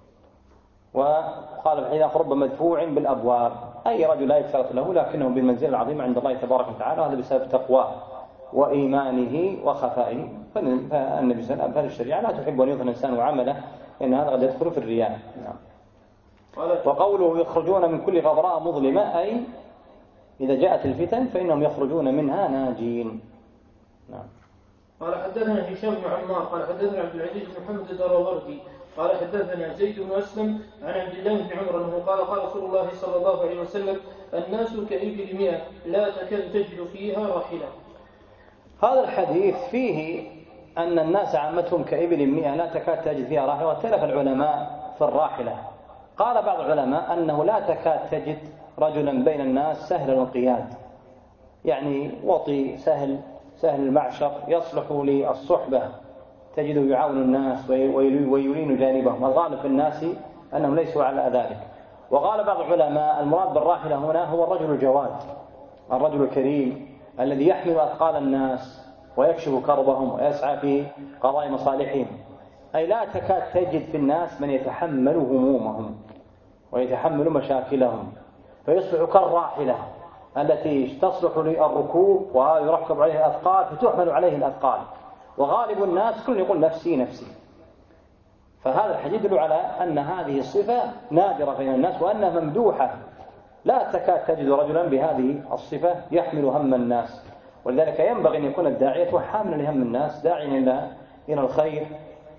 وقال في الحديث رب مدفوع بالأبواب، أي رجل لا يشترط له لكنه بالمنزلة العظيمة عند الله تبارك وتعالى، هذا بسبب تقواه وإيمانه وخفائه. فالنبي صلى الله عليه وسلم الشريعة لا تحب أن يظهر الإنسان عمله، إن هذا قد يدخل في الرياء. نعم. وقوله يخرجون من كل غبراء مظلمة، أي إذا جاءت الفتن فإنهم يخرجون منها ناجين. نعم. قال حدثنا هشام بن عمار قال حدثنا عبد العزيز بن محمد الدراوردي قال حدثنا زيد بن أسلم عن عبد الله بن عمر أنه قال قال رسول الله صلى الله عليه وسلم الناس كإبل مئة لا تكاد تجد فيها راحلة. هذا الحديث فيه أن الناس عامتهم كإبل مئة لا تكاد تجد فيها راحلة، واختلف العلماء في الراحلة. قال بعض العلماء أنه لا تكاد تجد رجلا بين الناس سهل الانقياد، يعني وطي سهل سهل المعشر يصلح للصحبة، تجده يعاون الناس ويلين جانبهم، الغالب في الناس أنهم ليسوا على ذلك. وقال بعض العلماء المراد بالراحلة هنا هو الرجل الجواد، الرجل الكريم الذي يحمل أثقال الناس ويكشف كربهم ويسعى في قضاء مصالحهم، أي لا تكاد تجد في الناس من يتحمل همومهم ويتحمل مشاكلهم، فيصبح كالراحلة التي تصلح للركوب ويركب عليها الأثقال فتحمل عليه الأثقال، وغالب الناس كل يقول نفسي نفسي. فهذا الحديث يدل على أن هذه الصفة نادرة بين الناس وأنها ممدوحة، لا تكاد تجد رجلا بهذه الصفة يحمل هم الناس. ولذلك ينبغي أن يكون الداعية حاملا لهم الناس، داعيا إلى إلى الخير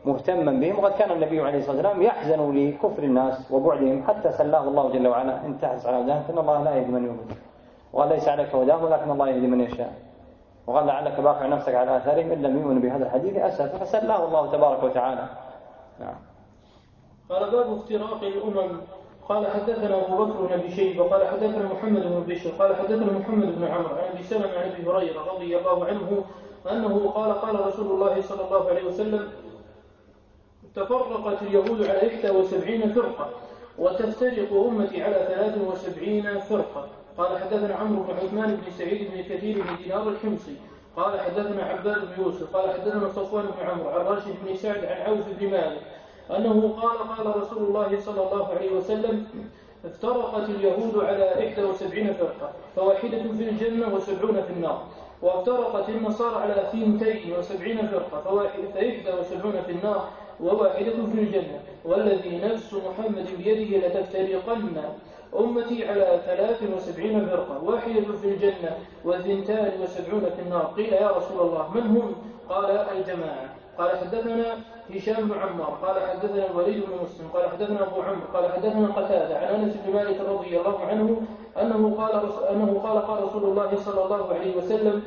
مهتما بهم. وقد كان النبي عليه الصلاة والسلام يحزن لكفر الناس وبعدهم حتى سلاه الله جل وعلا: إن تحرص على هداهم فإن الله لا يهدي من يضل، وقال: ليس عليك هداهم ولكن الله يهدي من يشاء، وقال: لعلك باقع نفسك على آثارهم إن لم يؤمنوا بهذا الحديث أسفا، فسلاه الله تبارك وتعالى. نعم. قال: باب افتراق الأمم. قال: حدثنا أبو بكر بن أبي شيبة قال حدثنا محمد بن بشر قال حدثنا محمد بن عمرو عن أبي سلمة عن أبي هريرة رضي الله عنه أنه قال: قال رسول الله صلى الله عليه وسلم: تفرقت اليهود على إحدى وسبعين فرقة وتفترق أمتي على ثلاث وسبعين فرقة. قال: حدثنا عمرو بن عثمان بن سعيد بن كثير بن دينار الحمصي قال حدثنا عباد بن يوسف قال حدثنا صفوان بن عمرو عن راشد بن سعد عن عوف بن مالك أنه قال: قال رسول الله صلى الله عليه وسلم: افترقت اليهود على إحدى وسبعين فرقة فواحدة في الجنة وسبعون في النار، وافترقت النصارى على ثنتين وسبعين فرقة فإحدى وسبعون في النار وواحدة في الجنة، والذي نفس محمد بيده لتفترقن أمتي على ثلاث وسبعين فرقة واحدة في الجنة وثنتان وسبعون في النار. قيل: يا رسول الله من هم؟ قال: الجماعة. قال: حدثنا هشام بن عمار قال حدثنا الوليد بن مسلم قال حدثنا أبو عمرو قال حدثنا قتادة عن أنس بن مالك رضي الله عنه أنه قال أنه قال قال رسول الله صلى الله عليه وسلم: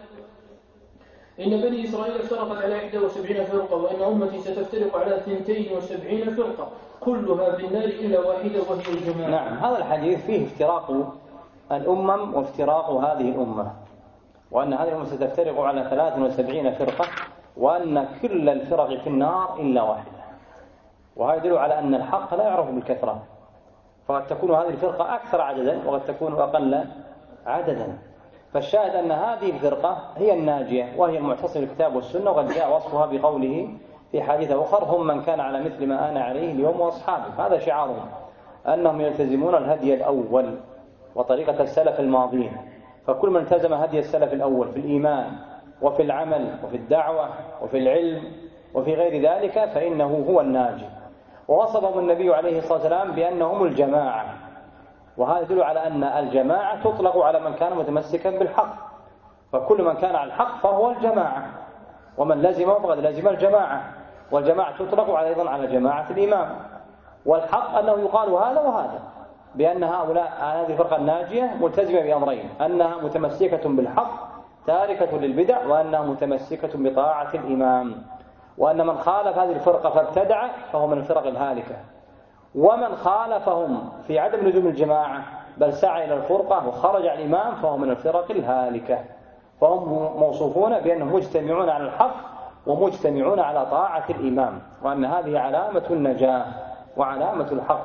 إن بني إسرائيل افترقت على إحدى وسبعين فرقة وإن أمتي ستفترق على ثنتين وسبعين فرقة كلها في النار إلا واحدة وهي الجماعة. نعم. هذا الحديث فيه افتراق الأمم وافتراق هذه الأمة، وأن هذه الأمة ستفترق على ثلاث وسبعين فرقة، وأن كل الفرق في النار إلا واحدة. وهذا يدل على أن الحق لا يعرف بالكثرة، فقد تكون هذه الفرقة أكثر عددا وقد تكون أقل عددا. فالشاهد أن هذه الفرقة هي الناجية وهي المعتصمة بالكتاب والسنة، وقد جاء وصفها بقوله في حديث آخر: هم من كان على مثل ما أنا عليه اليوم وأصحابي. هذا شعارهم، أنهم يلتزمون الهدي الأول وطريقة السلف الماضين. فكل من التزم هدي السلف الأول في الإيمان وفي العمل وفي الدعوة وفي العلم وفي غير ذلك فإنه هو الناجي. ووصفهم النبي عليه الصلاة والسلام بأنهم الجماعة، وهذا يدل على أن الجماعة تطلق على من كان متمسكا بالحق، فكل من كان على الحق فهو الجماعة، ومن لزمه فقد لزم الجماعة. والجماعة تطلق أيضا على جماعة الإمام. والحق أنه يقال هذا وهذا، بأن هؤلاء هذه الفرقة الناجية ملتزمة بأمرين: أنها متمسكة بالحق تاركة للبدع، وأنها متمسكة بطاعة الإمام. وأن من خالف هذه الفرقة فابتدع فهو من الفرق الهالكة، ومن خالفهم في عدم لزوم الجماعة بل سعى إلى الفرقة وخرج عن الإمام فهو من الفرق الهالكة. فهم موصوفون بأنهم مجتمعون على الحق ومجتمعون على طاعة الإمام، وأن هذه علامة النجاة وعلامة الحق.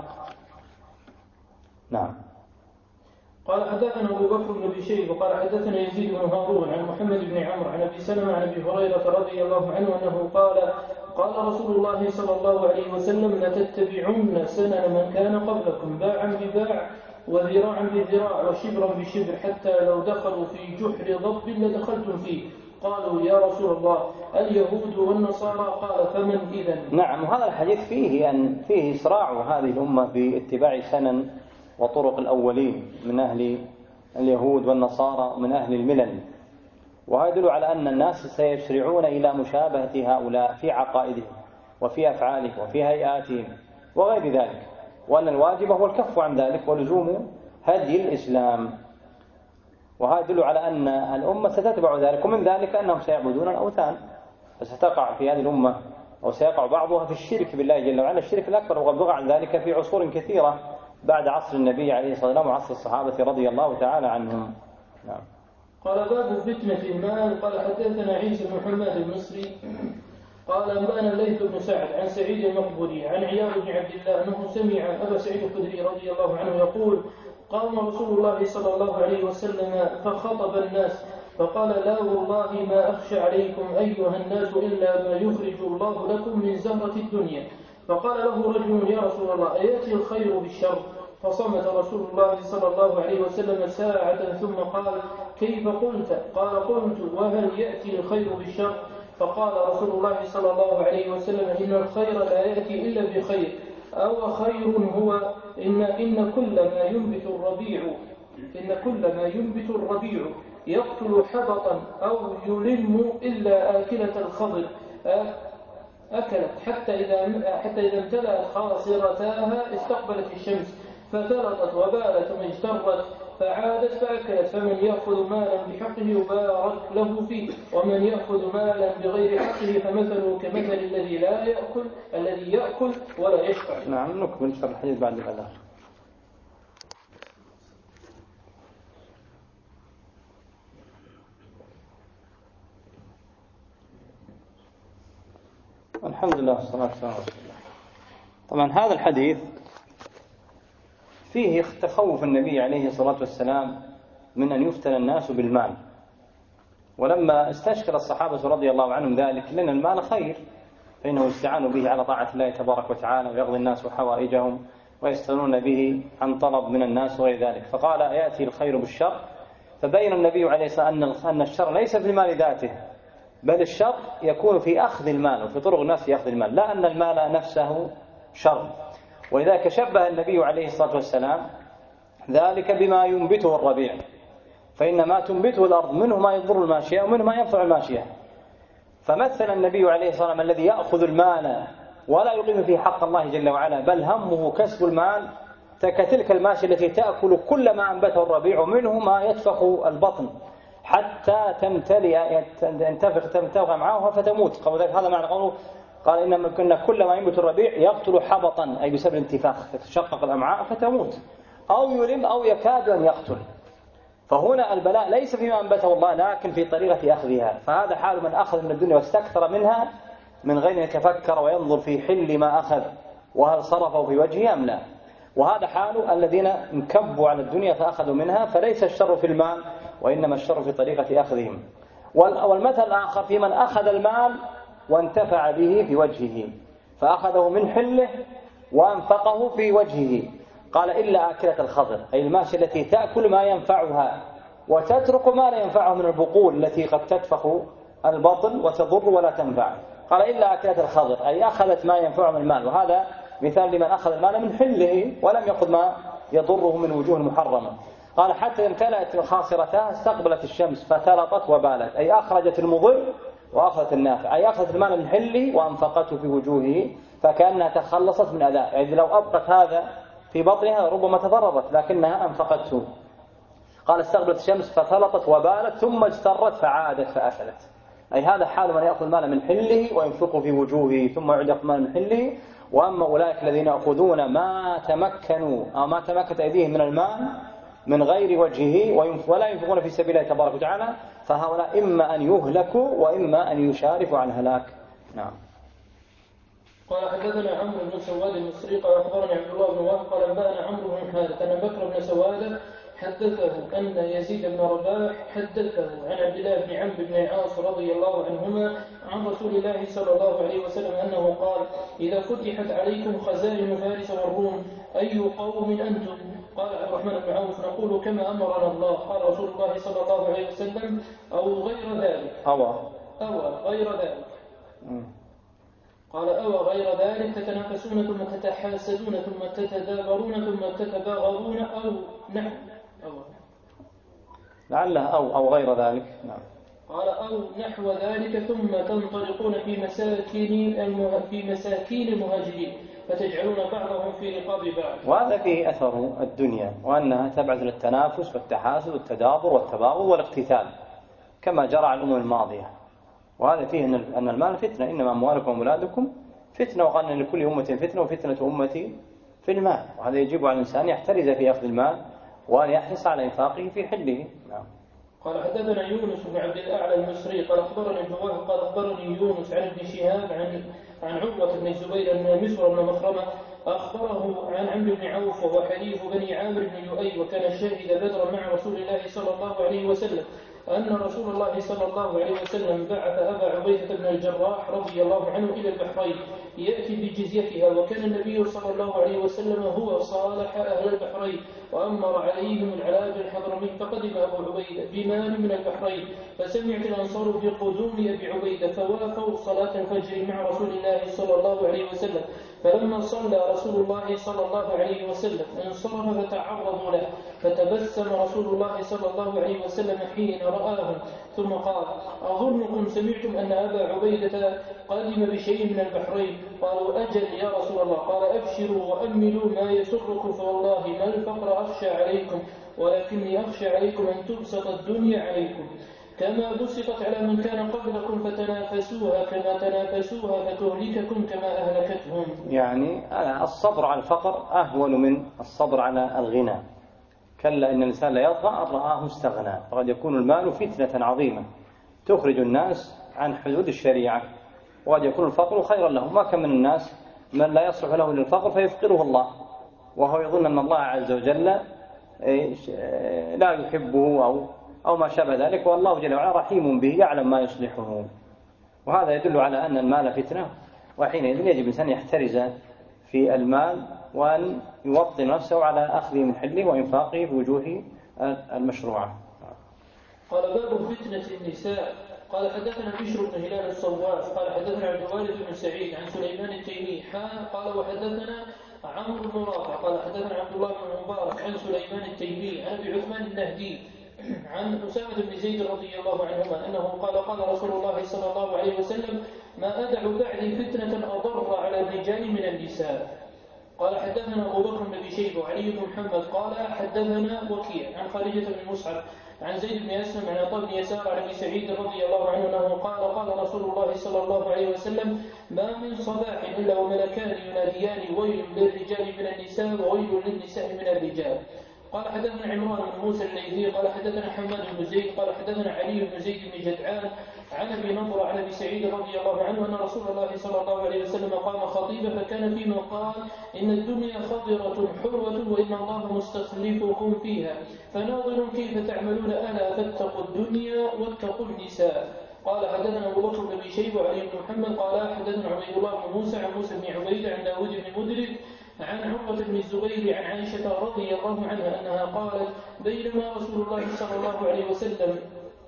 نعم. قال: حدثنا أبو بكر بن أبي شيبة قال حدثنا يزيد بن هارون عن محمد بن عمرو عن أبي سلمة عن أبي هريرة رضي الله عنه أنه قال: قال رسول الله صلى الله عليه وسلم: لتتبعن سنن من كان قبلكم باعا بباع وذراعا بذراع وشبرا بشبر حتى لو دخلوا في جحر ضب لدخلتم فيه. قالوا: يا رسول الله اليهود والنصارى؟ قال: فمن إذن؟ نعم. وهذا الحديث فيه أن فيه إسراع هذه الأمة باتباع سنن وطرق الأولين من أهل اليهود والنصارى من أهل الملل، وهذا يدل على أن الناس سيسرعون إلى مشابهة هؤلاء في عقائدهم وفي أفعالهم وفي هيئاتهم وغير ذلك، وأن الواجب هو الكف عن ذلك ولزوم هدي الإسلام. وهذا يدل على أن الأمة ستتبع ذلك، ومن ذلك أنهم سيعبدون الأوثان، فستقع في هذه الأمة أو سيقع بعضها في الشرك بالله جل وعلا، الشرك الأكبر، وقد وقع عن ذلك في عصور كثيرة بعد عصر النبي عليه الصلاة والسلام وعصر الصحابة رضي الله تعالى عنهم. نعم. قال: باب فتنة المال. قال: حدثنا عيسى بن حماد المصري قال: أنبأنا الليث بن سعد عن سعيد المقبري عن عياض بن عبد الله أنه سمع أبا سعيد الخدري رضي الله عنه يقول: قام رسول الله صلى الله عليه وسلم فخطب الناس فقال: لا والله ما أخشى عليكم أيها الناس إلا ما يخرج الله لكم من زهرة الدنيا. فقال له رجل: يا رسول الله أيأتي الخير بالشر؟ فصمت رسول الله صلى الله عليه وسلم ساعة ثم قال: كيف قلت؟ قال: قلت: وهل يأتي الخير بالشر؟ فقال رسول الله صلى الله عليه وسلم: إن الخير لا يأتي إلا بخير، أو خير هو إن إن كل ما ينبت الربيع إن كل ما ينبت الربيع يقتل حبطا أو يلم إلا آكلة الخضر أكلت حتى إذا حتى إذا امتلأت خاصرتاها استقبلت الشمس فتلطت وبالت ثم اجترت فعادت فأكلت. فمن يأخذ مالا بحقه يبارك له فيه، ومن يأخذ مالا بغير حقه فمثله كمثل الذي لا يأكل الذي يأكل ولا يشبع. نعم، نكمل شرح الحديث بعد الأذان. الحمد لله والصلاة والسلام على رسول الله. طبعا هذا الحديث فيه تخوف النبي عليه الصلاة والسلام من أن يفتن الناس بالمال، ولما استشكل الصحابة رضي الله عنهم ذلك لأن المال خير، فإنه استعانوا به على طاعة الله تبارك وتعالى ويقضي الناس حوائجهم ويستغنون به عن طلب من الناس وغير ذلك، فقال يأتي الخير بالشر. فبين النبي عليه الصلاة والسلام أن الشر ليس في المال ذاته، بل الشر يكون في أخذ المال وفي طرق الناس في أخذ المال، لا أن المال نفسه شر. ولذلك شبه النبي عليه الصلاة والسلام ذلك بما ينبته الربيع، فإن ما تنبته الأرض منه ما يضر الماشية ومنه ما ينفع الماشية. فمثل النبي عليه الصلاة والسلام الذي يأخذ المال ولا يقيم فيه حق الله جل وعلا، بل همه كسب المال، كتلك الماشية التي تأكل كل ما أنبته الربيع ومنه ما يتفخ البطن حتى تمتلئ تنتفخ تنتفخ معها فتموت. قال هذا معنى قوله قال إنما كنا كل ما ينبت الربيع يقتل حبطا، أي بسبب الانتفاخ تتشقق الأمعاء فتموت، أو يلم أو يكاد أن يقتل. فهنا البلاء ليس فيما أنبته الله لكن في طريقة أخذها. فهذا حال من أخذ من الدنيا واستكثر منها من غير أن يتفكر وينظر في حل ما أخذ وهل صرفه في وجهه أم لا. وهذا حال الذين انكبوا على الدنيا فأخذوا منها، فليس الشر في المال وإنما الشر في طريقة أخذهم. والمثل الآخر في من أخذ المال وانتفع به في وجهه، فأخذه من حله وأنفقه في وجهه. قال إلا آكلة الخضر، أي الماشية التي تأكل ما ينفعها وتترك ما لا ينفعها من البقول التي قد تتفخ البطن وتضر ولا تنفع. قال إلا آكلة الخضر، أي أخذت ما ينفعها من المال. وهذا مثال لمن أخذ المال من حله ولم يأخذ ما يضره من وجوه محرمة. قال حتى امتلأت خاصرتها استقبلت الشمس فتلطت وبالت، أي أخرجت المضر وأخذت النافع، أي أخذت المال من حله وأنفقته في وجوهه فكأنها تخلصت من أذاه. يعني لو أبقت هذا في بطنها ربما تضررت لكنها أنفقته. قال استقبلت الشمس فتلطت وبالت ثم اجترت فعادت فأكلت، أي هذا حال من يأخذ المال من حله وينفقه في وجوهه ثم يعود يأخذ المال من حله. وأما أولئك الذين يأخذون ما تمكنوا أو ما تمكنت أيديهم من المال من غير وجهه ولا ينفقون في سبيل الله تبارك وتعالى فهؤلاء إما أن يهلكوا وإما أن يشارفوا عن هلاك. نعم. قال حدثنا عمرو بن سواد المصري قال أخبرني عبد الله بن وهب قال أنبأنا عمرو بن حارث أن بكر بن سواد حدثه أن يزيد بن رباح حدثه عن عبد الله بن عمرو بن العاص رضي الله عنهما عن رسول الله صلى الله عليه وسلم أنه قال إذا فتحت عليكم خزائن فارس والروم أي قوم أنتم؟ قال عبد الرحمن بن عوف نقول كما أمرنا الله. قال رسول الله صلى الله عليه وسلم أو غير ذلك أو أو غير ذلك قال أو غير ذلك تتنافسون ثم تتحاسدون ثم تتدابرون ثم تتباغضون أو نحو أو لعله أو أو غير ذلك. نعم. قال أو نحو ذلك ثم تنطلقون في مساكين المه... في مساكين المهاجرين فتجعلون بعضهم في رقاب بعض. وهذا فيه أثر الدنيا وأنها تبعث للتنافس والتحاسد والتدابر والتباغض والاقتتال كما جرى على الأمم الماضية. وهذا فيه أن المال فتنة، إنما أموالكم وأولادكم فتنة، وقال أن لكل أمة فتنة وفتنة أمتي في المال. وهذا يجب على الإنسان يحترز في أخذ المال وأن يحرص على إنفاقه في حله. نعم. قال حدثنا يونس بن عبد الأعلى المصري قال أخبرني ابن وهب قال أخبرني يونس عن ابن شهاب عن عن عروة بن الزبير أن مسور بن مخرمة أخبره عن عمرو بن عوف وهو حليف بني عامر بن لؤي وكان شاهد بدرا مع رسول الله صلى الله عليه وسلم أن رسول الله صلى الله عليه وسلم بعث أبا عبيدة بن الجراح رضي الله عنه إلى البحرين يأتي بجزيتها، وكان النبي صلى الله عليه وسلم هو صالح أهل البحرين وأمر عليهم العلاء بن حضرمي. فقدم أبو عبيدة بمال من البحرين فسمعت الأنصار بقدوم أبي عبيدة فوافوا صلاة الفجر مع رسول الله صلى الله عليه وسلم فلما صلى رسول الله صلى الله عليه وسلم انصرف فتعرضوا له، فتبسم رسول الله صلى الله عليه وسلم حين رآهم ثم قال: أظنكم سمعتم أن أبا عبيدة قادم بشيء من البحرين؟ قالوا: أجل يا رسول الله. قال: أبشروا وأملوا ما يسركم، فوالله ما الفقر أخشى عليكم، ولكني أخشى عليكم أن تبسط الدنيا عليكم كما بسطت على من كان قبلكم، فتنافسوها كما تنافسوها، فتهلككم كما أهلكتهم. يعني الصبر على الفقر أهون من الصبر على الغنى. كلا إن الإنسان لا يطغى أن رآه استغنى. فقد يكون المال فتنة عظيمة تخرج الناس عن حدود الشريعة، وقد يكون الفقر خيرا لهم. ما كم من الناس من لا يصلح له للفقر فيفقره الله، وهو يظن أن الله عز وجل لا يحبه أو أو ما شابه ذلك، والله جل وعلا رحيم به يعلم ما يصلحه. وهذا يدل على أن المال فتنة، وحينئذ يجب الإنسان يحترز في المال وأن يوطن نفسه على أخذه من حله وإنفاقه بوجوه المشروعة. قال: باب فتنة النساء. قال: حدثنا بشر بن هلال الصواف قال حدثنا عبد الوارث بن سعيد عن سليمان التيمي قال وحدثنا عمرو بن رافع قال حدثنا عبد الله بن مبارك عن سليمان التيمي عن ابي عثمان النهدي عن أسامة بن زيد رضي الله عنهما أنه قال: قال رسول الله صلى الله عليه وسلم: ما أدع بعدي فتنة أضر على الرجال من النساء. قال: حدثنا أبو بكر بن شيبة وعلي بن محمد قال حدثنا وكيع عن خارجة بن مصعب عن زيد بن أسلم عن عطاء بن يسار عن أبي سعيد رضي الله عنه أنه قال: قال رسول الله صلى الله عليه وسلم: ما من صباح إلا وملكان يناديان: ويل للرجال من النساء وويل للنساء من الرجال. قال: حدثنا عمران بن موسى الليثي قال حدثنا حماد بن زيد قال حدثنا علي بن زيد بن جدعان عن ابي نضرة عن ابي سعيد رضي الله عنه ان رسول الله صلى الله عليه وسلم قام خطيبا فكان فيما قال: ان الدنيا خضرة حلوة وان الله مستخلفكم فيها فناظر كيف تعملون، الا فاتقوا الدنيا واتقوا النساء. قال: حدثنا ابو بكر بن شيبة وعلي بن محمد قال حدثنا عبيد الله بن موسى عن موسى بن عبيد عن داود بن مدرك عن عروة بن الزبير عن عائشة رضي الله عنها أنها قالت: بينما رسول الله صلى الله عليه وسلم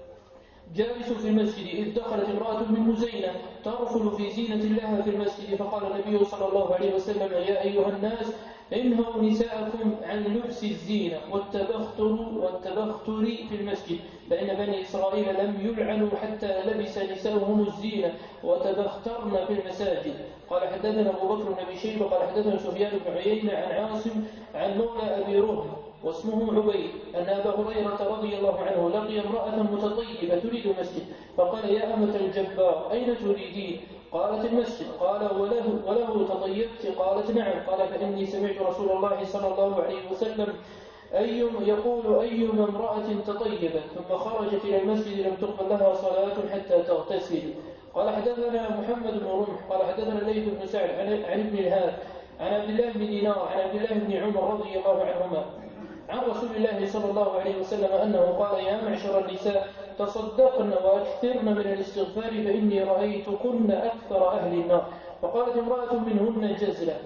جالس في المسجد إذ دخلت امرأة من مزينة ترفل في زينة لها في المسجد، فقال النبي صلى الله عليه وسلم: يا أيها الناس انهوا نساءكم عن لبس الزينة والتبختر والتبختر في المسجد، فإن بني إسرائيل لم يلعنوا حتى لبس نساؤهم الزينة وتبخترن في المساجد. قال: حدثنا أبو بكر بن أبي شيبة قال حدثنا سفيان بن عيينة عن عاصم عن مولى أبي رهم واسمه عبيد أن أبا هريرة رضي الله عنه لقي امرأة متطيبة تريد المسجد، فقال: يا أمة الجبار أين تريدين؟ قالت: المسجد. قال: وله, وله تطيبت؟ قالت: نعم. قال: فإني سمعت رسول الله صلى الله عليه وسلم أي يقول: أيما امرأة تطيبت ثم خرجت إلى المسجد لم تقبل لها صلاة حتى تغتسل. قال: حدثنا محمد بن رمح قال حدثنا الليث بن سعد عن ابن الهاد عن عبد الله بن دينار عن عبد الله بن عمر رضي الله عنهما عن رسول الله صلى الله عليه وسلم أنه قال: يا معشر النساء تصدقن وأكثرن من الاستغفار فإني رأيتكن أكثر أهل النار. فقالت امرأة منهن جزلة: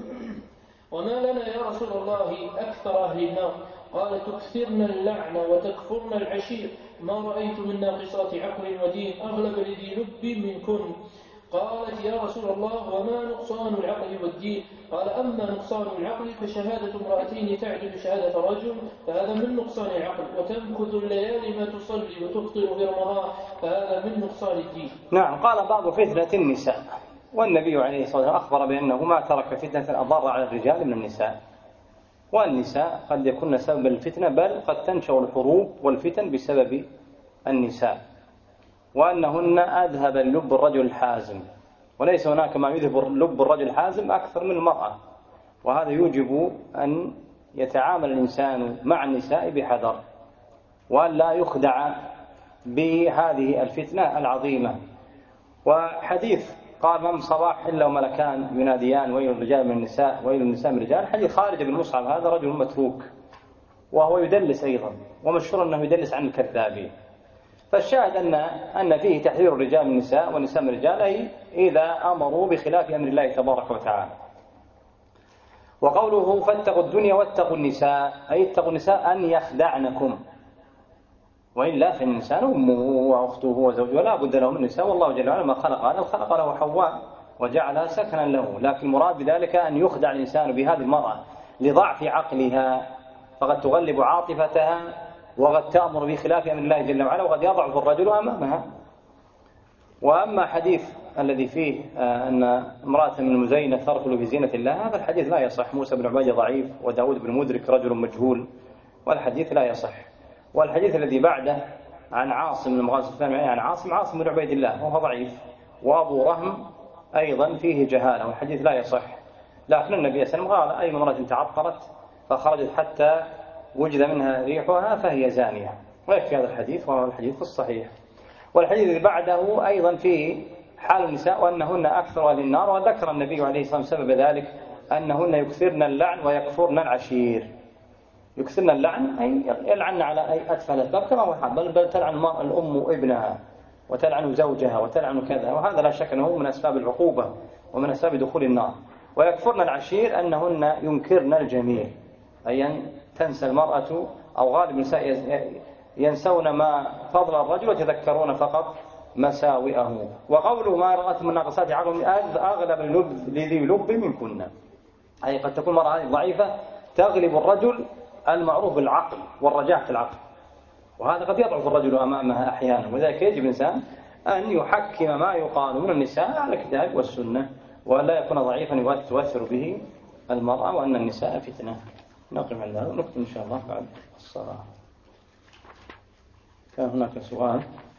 وما لنا يا رسول الله أكثر أهل النار؟ قال: تكثرن اللعن وتكفرن العشير، ما رأيت من ناقصات عقل ودين أغلب لذي لب منكن. قالت: يا رسول الله وما نقصان العقل والدين؟ قال: أما نقصان العقل فشهادة امرأتين تعدل شهادة رجل فهذا من نقصان العقل، وتمكث الليالي ما تصلي وتفطر في رمضان فهذا من نقصان الدين. نعم. قال: باب فتنة النساء. والنبي عليه الصلاة والسلام أخبر بأنه ما ترك فتنة أضر على الرجال من النساء، والنساء قد يكون سبب الفتنة، بل قد تنشأ الحروب والفتن بسبب النساء، وأنهن أذهب لب الرجل الحازم، وليس هناك ما يذهب لب الرجل الحازم أكثر من المرأة. وهذا يوجب أن يتعامل الإنسان مع النساء بحذر، وأن لا يخدع بهذه الفتنة العظيمة. وحديث قال: من صباح إلا وملكان يناديان: ويل الرجال من النساء ويل النساء من الرجال. حديث خارج بن مصعب هذا رجل متروك، وهو يدلس أيضا، ومشهور أنه يدلس عن الكذابين. فالشاهد أن أن فيه تحذير الرجال من النساء والنساء من الرجال، أي إذا أمروا بخلاف أمر الله تبارك وتعالى. وقوله: فاتقوا الدنيا واتقوا النساء، أي اتقوا النساء أن يخدعنكم، وإلا فإن الإنسان أمه وأخته وزوجه لا بد له من النساء، والله جل وعلا ما خلق هذا خلق له حواء، وجعلها سكنا له، لكن المراد بذلك أن يخدع الإنسان بهذه المرأة لضعف عقلها، فقد تغلب عاطفتها وقد تأمر بخلاف أمر الله جل وعلا، وقد يضعف الرجل أمامها. وأما حديث الذي فيه أن امرأة من المزينة ترفل بزينة الله، هذا الحديث لا يصح. موسى بن عبيد ضعيف، وداود بن مدرك رجل مجهول، والحديث لا يصح. والحديث الذي بعده عن عاصم بن مغازي عن عاصم عاصم بن عبيد الله وهو ضعيف، وأبو رهم أيضا فيه جهالة، والحديث لا يصح. لكن النبي صلى الله عليه وسلم قال: أي امرأة تعطرت فخرجت حتى وجد منها ريحها فهي زانية. ويكفي هذا الحديث، وهو الحديث الصحيح. والحديث الذي بعده أيضا فيه حال النساء وأنهن أكثر أهل النار، وذكر النبي عليه الصلاة والسلام سبب ذلك أنهن يكثرن اللعن ويكفرن العشير. يكثرن اللعن أي يلعن على أي أتفه الأسباب كما هو حال، بل تلعن الأم ابنها وتلعن زوجها وتلعن كذا، وهذا لا شك أنه من أسباب العقوبة ومن أسباب دخول النار. ويكفرن العشير أنهن ينكرن الجميل، أي تنسى المرأة أو غالب النساء ينسون ما فضل الرجل ويتذكرون فقط مساوئه. وقوله ما رأت من ناقصات عقل أغلب اللب لذي لب منكن، أي قد تكون المرأة ضعيفة تغلب الرجل المعروف بالعقل والرجاح في العقل، وهذا قد يضعف الرجل أمامها أحيانا. وذلك يجب الإنسان أن يحكم ما يقال من النساء على الكتاب والسنة، ولا يكون ضعيفا تؤثر به المرأة، وأن النساء فتنة. نقف على هذا ونكتب إن شاء الله بعد الصلاة. كان هناك سؤال.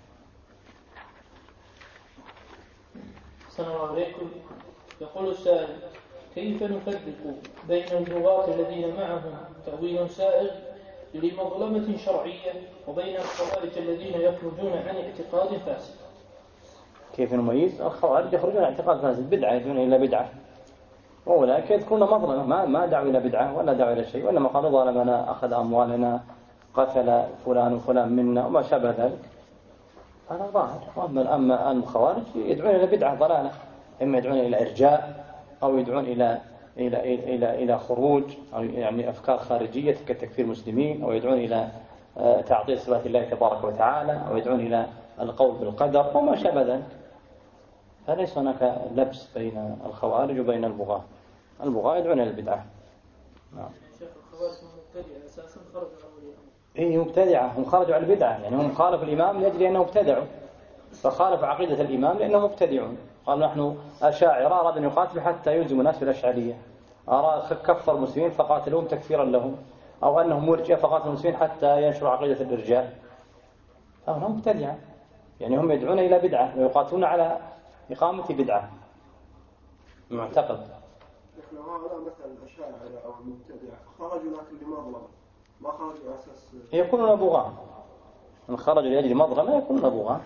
السلام عليكم. يقول السائل: كيف نفرق بين البغاة الذين معهم تأويل سائغ لمظلمة شرعية وبين الخوارج الذين يخرجون عن اعتقاد فاسد؟ كيف نميز؟ الخوارج يخرجون عن اعتقاد فاسد، بدعة يدعون إلى بدعة، وأولئك يذكرون مظلمة، ما ما دعوا إلى بدعة ولا دعوا إلى شيء، وإنما قالوا ظلمنا، أخذ أموالنا، قتل فلان وفلان منا وما شابه ذلك. هذا ظاهر. أما أما الخوارج يدعون إلى بدعة ضلالة، إما يدعون إلى إرجاء أو يدعون إلى إلى إلى إلى, إلى خروج، أو يعني أفكار خارجية كتكفير المسلمين، أو يدعون إلى تعطيل صفات الله تبارك وتعالى، أو يدعون إلى القول بالقدر وما شابه ذلك. فليس هناك لبس بين الخوارج وبين البغاة. البغاة يدعون إلى البدعة. نعم. شيخ، الخوارج مبتدعة أساسا خرجوا عن أولياء الأمر. إيه مبتدعة، هم خرجوا على البدعة، يعني هم خالفوا الإمام لأجل أنهم ابتدعوا، فخالف عقيدة الإمام لأنهم مبتدعون. قال: نحن أشاعرة أراد أن يقاتل حتى يلزم الناس بالأشعرية، أراد كفر المسلمين فقاتلوهم تكفيرا لهم، أو أنهم مرجئة فقاتلوا المسلمين حتى ينشروا عقيدة الإرجاء. فهم مبتدعة، يعني هم يدعون إلى بدعة ويقاتلون على إقامة بدعة معتقد. نحن هؤلاء مثلا الأشاعرة أو المبتدعة خرجوا لكن لمظلمة، ما خرجوا على أساس يكونون بغاة. من خرج لأجل مظلمة يكونون بغاة.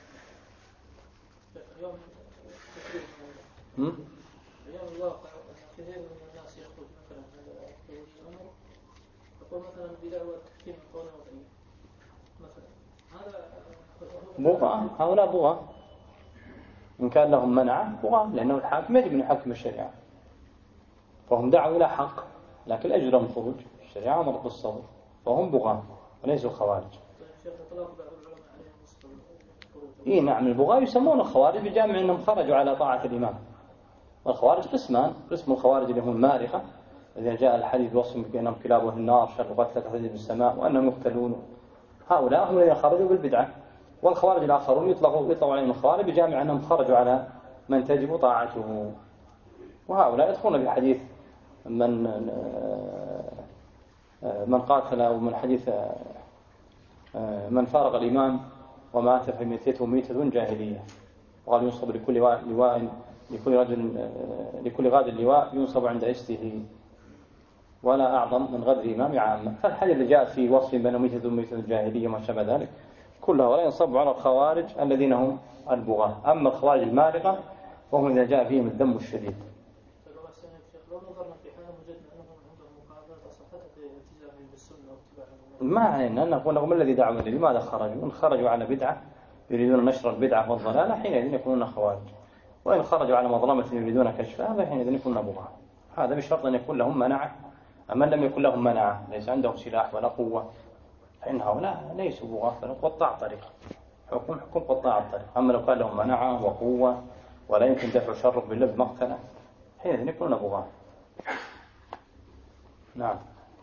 اليوم الواقع كثير من الناس يخرج مثلا على ولي الأمر يقول مثلا بدعوى تحكيم القول الوضعي مثلا، هذا بغاة. هؤلاء بغاة إن كان لهم منعه بغاة، لأنه الحاكم يجب أن يحكم الشريعة، فهم دعوا إلى حق لكن أجل لهم خروج. الشريعة أمرت بالصبر، فهم بغاة وليسوا خوارج. إيه نعم، البغاة يسمون الخوارج بجامع أنهم خرجوا على طاعة الإمام. والخوارج قسمان: قسم الخوارج اللي هم المارقة الذين جاء الحديث وصفهم بأنهم كلاب النار شر قتلة تخرج بالسماء وأنهم يقتلون، هؤلاء هم الذين خرجوا بالبدعة. والخوارج الآخرون يطلقوا يطلقوا عليهم الخوارج بجامع أنهم خرجوا على من تجب طاعته، وهؤلاء يدخلون بحديث من من قاتل، أو من حديث من فارق الإمام ومات فميتته ميتة جاهلية، وقال: ينصب لكل لواء لكل رجل لكل غاد اللواء ينصب عند استه، ولا أعظم من غدر الإمام عامة. فالحديث اللي جاء في وصف بين ميتة وميتة الجاهلية وما شابه ذلك كلها ولا ينصب على الخوارج الذين هم البغاة. أما الخوارج المارقة وهم إذا جاء فيهم الذم الشديد. ما علينا أن نقول لهم الذي دعوا إليه لماذا خرجوا. إن خرجوا على بدعة يريدون نشر البدعة والضلالة حينئذ يكونون خوارج، وإن خرجوا على مظلمة يريدون كشفها فحينئذ يكونون بغاة. هذا بشرط أن يكون لهم منعة. أما لم يكن لهم منعة، ليس عندهم سلاح ولا قوة، فإن هؤلاء ليسوا بغاة، بل قطاع طريق، حكم حكم قطاع الطريق. أما لو كان لهم منعة وقوة ولا يمكن دفع شره باللب مقتنع، حينئذ يكون بغاة. نعم.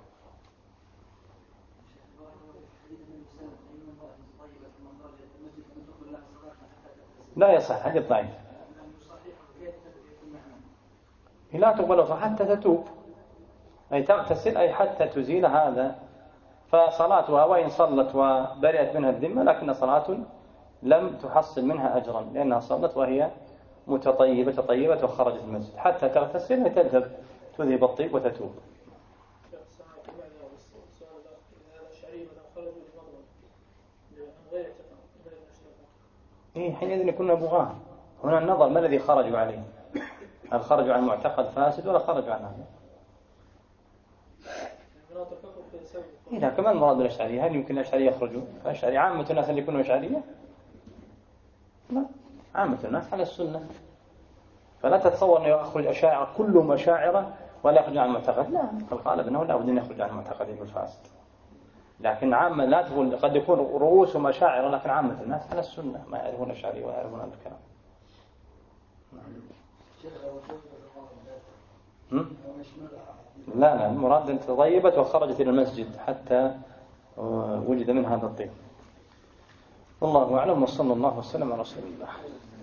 لا يصح، حديث ضعيف. لا تقبل حتى تتوب، أي تغتسل أي حتى تزيل هذا. فصلاتها وإن صلت وبرئت منها الذمة لكن صلاة لم تحصل منها أجرا، لأنها صلت وهي متطيبة تطيبة وخرجت من المسجد. حتى تغتسل تذهب تذهب الطيب وتتوب. إيه حينئذ يكون بغاة. هنا النظر ما الذي خرجوا عليه، هل خرجوا عن معتقد فاسد ولا خرجوا عن هذا؟ إذا كمان مراد الأشعرية، هل يمكن الأشعرية يخرجوا؟ الأشعرية عامة الناس اللي يكونوا أشعرية؟ لا، عامة الناس على السنة. فلا تتصور أن يخرج أشاعرة كلهم أشاعرة ولا يخرج عن المعتقد، لا، الغالب أنه لا بد أن يخرج عن المعتقد الفاسد. لكن عامة لا تقول، قد يكون رؤوسهم أشاعرة لكن عامة الناس على السنة ما يعرفون أشعرية ولا يعرفون هذا الكلام. لا لا، المراد أن تطيبت وخرجت إلى المسجد حتى وجد من هذا الطيب. والله أعلم، وصلى الله وسلم على رسول الله.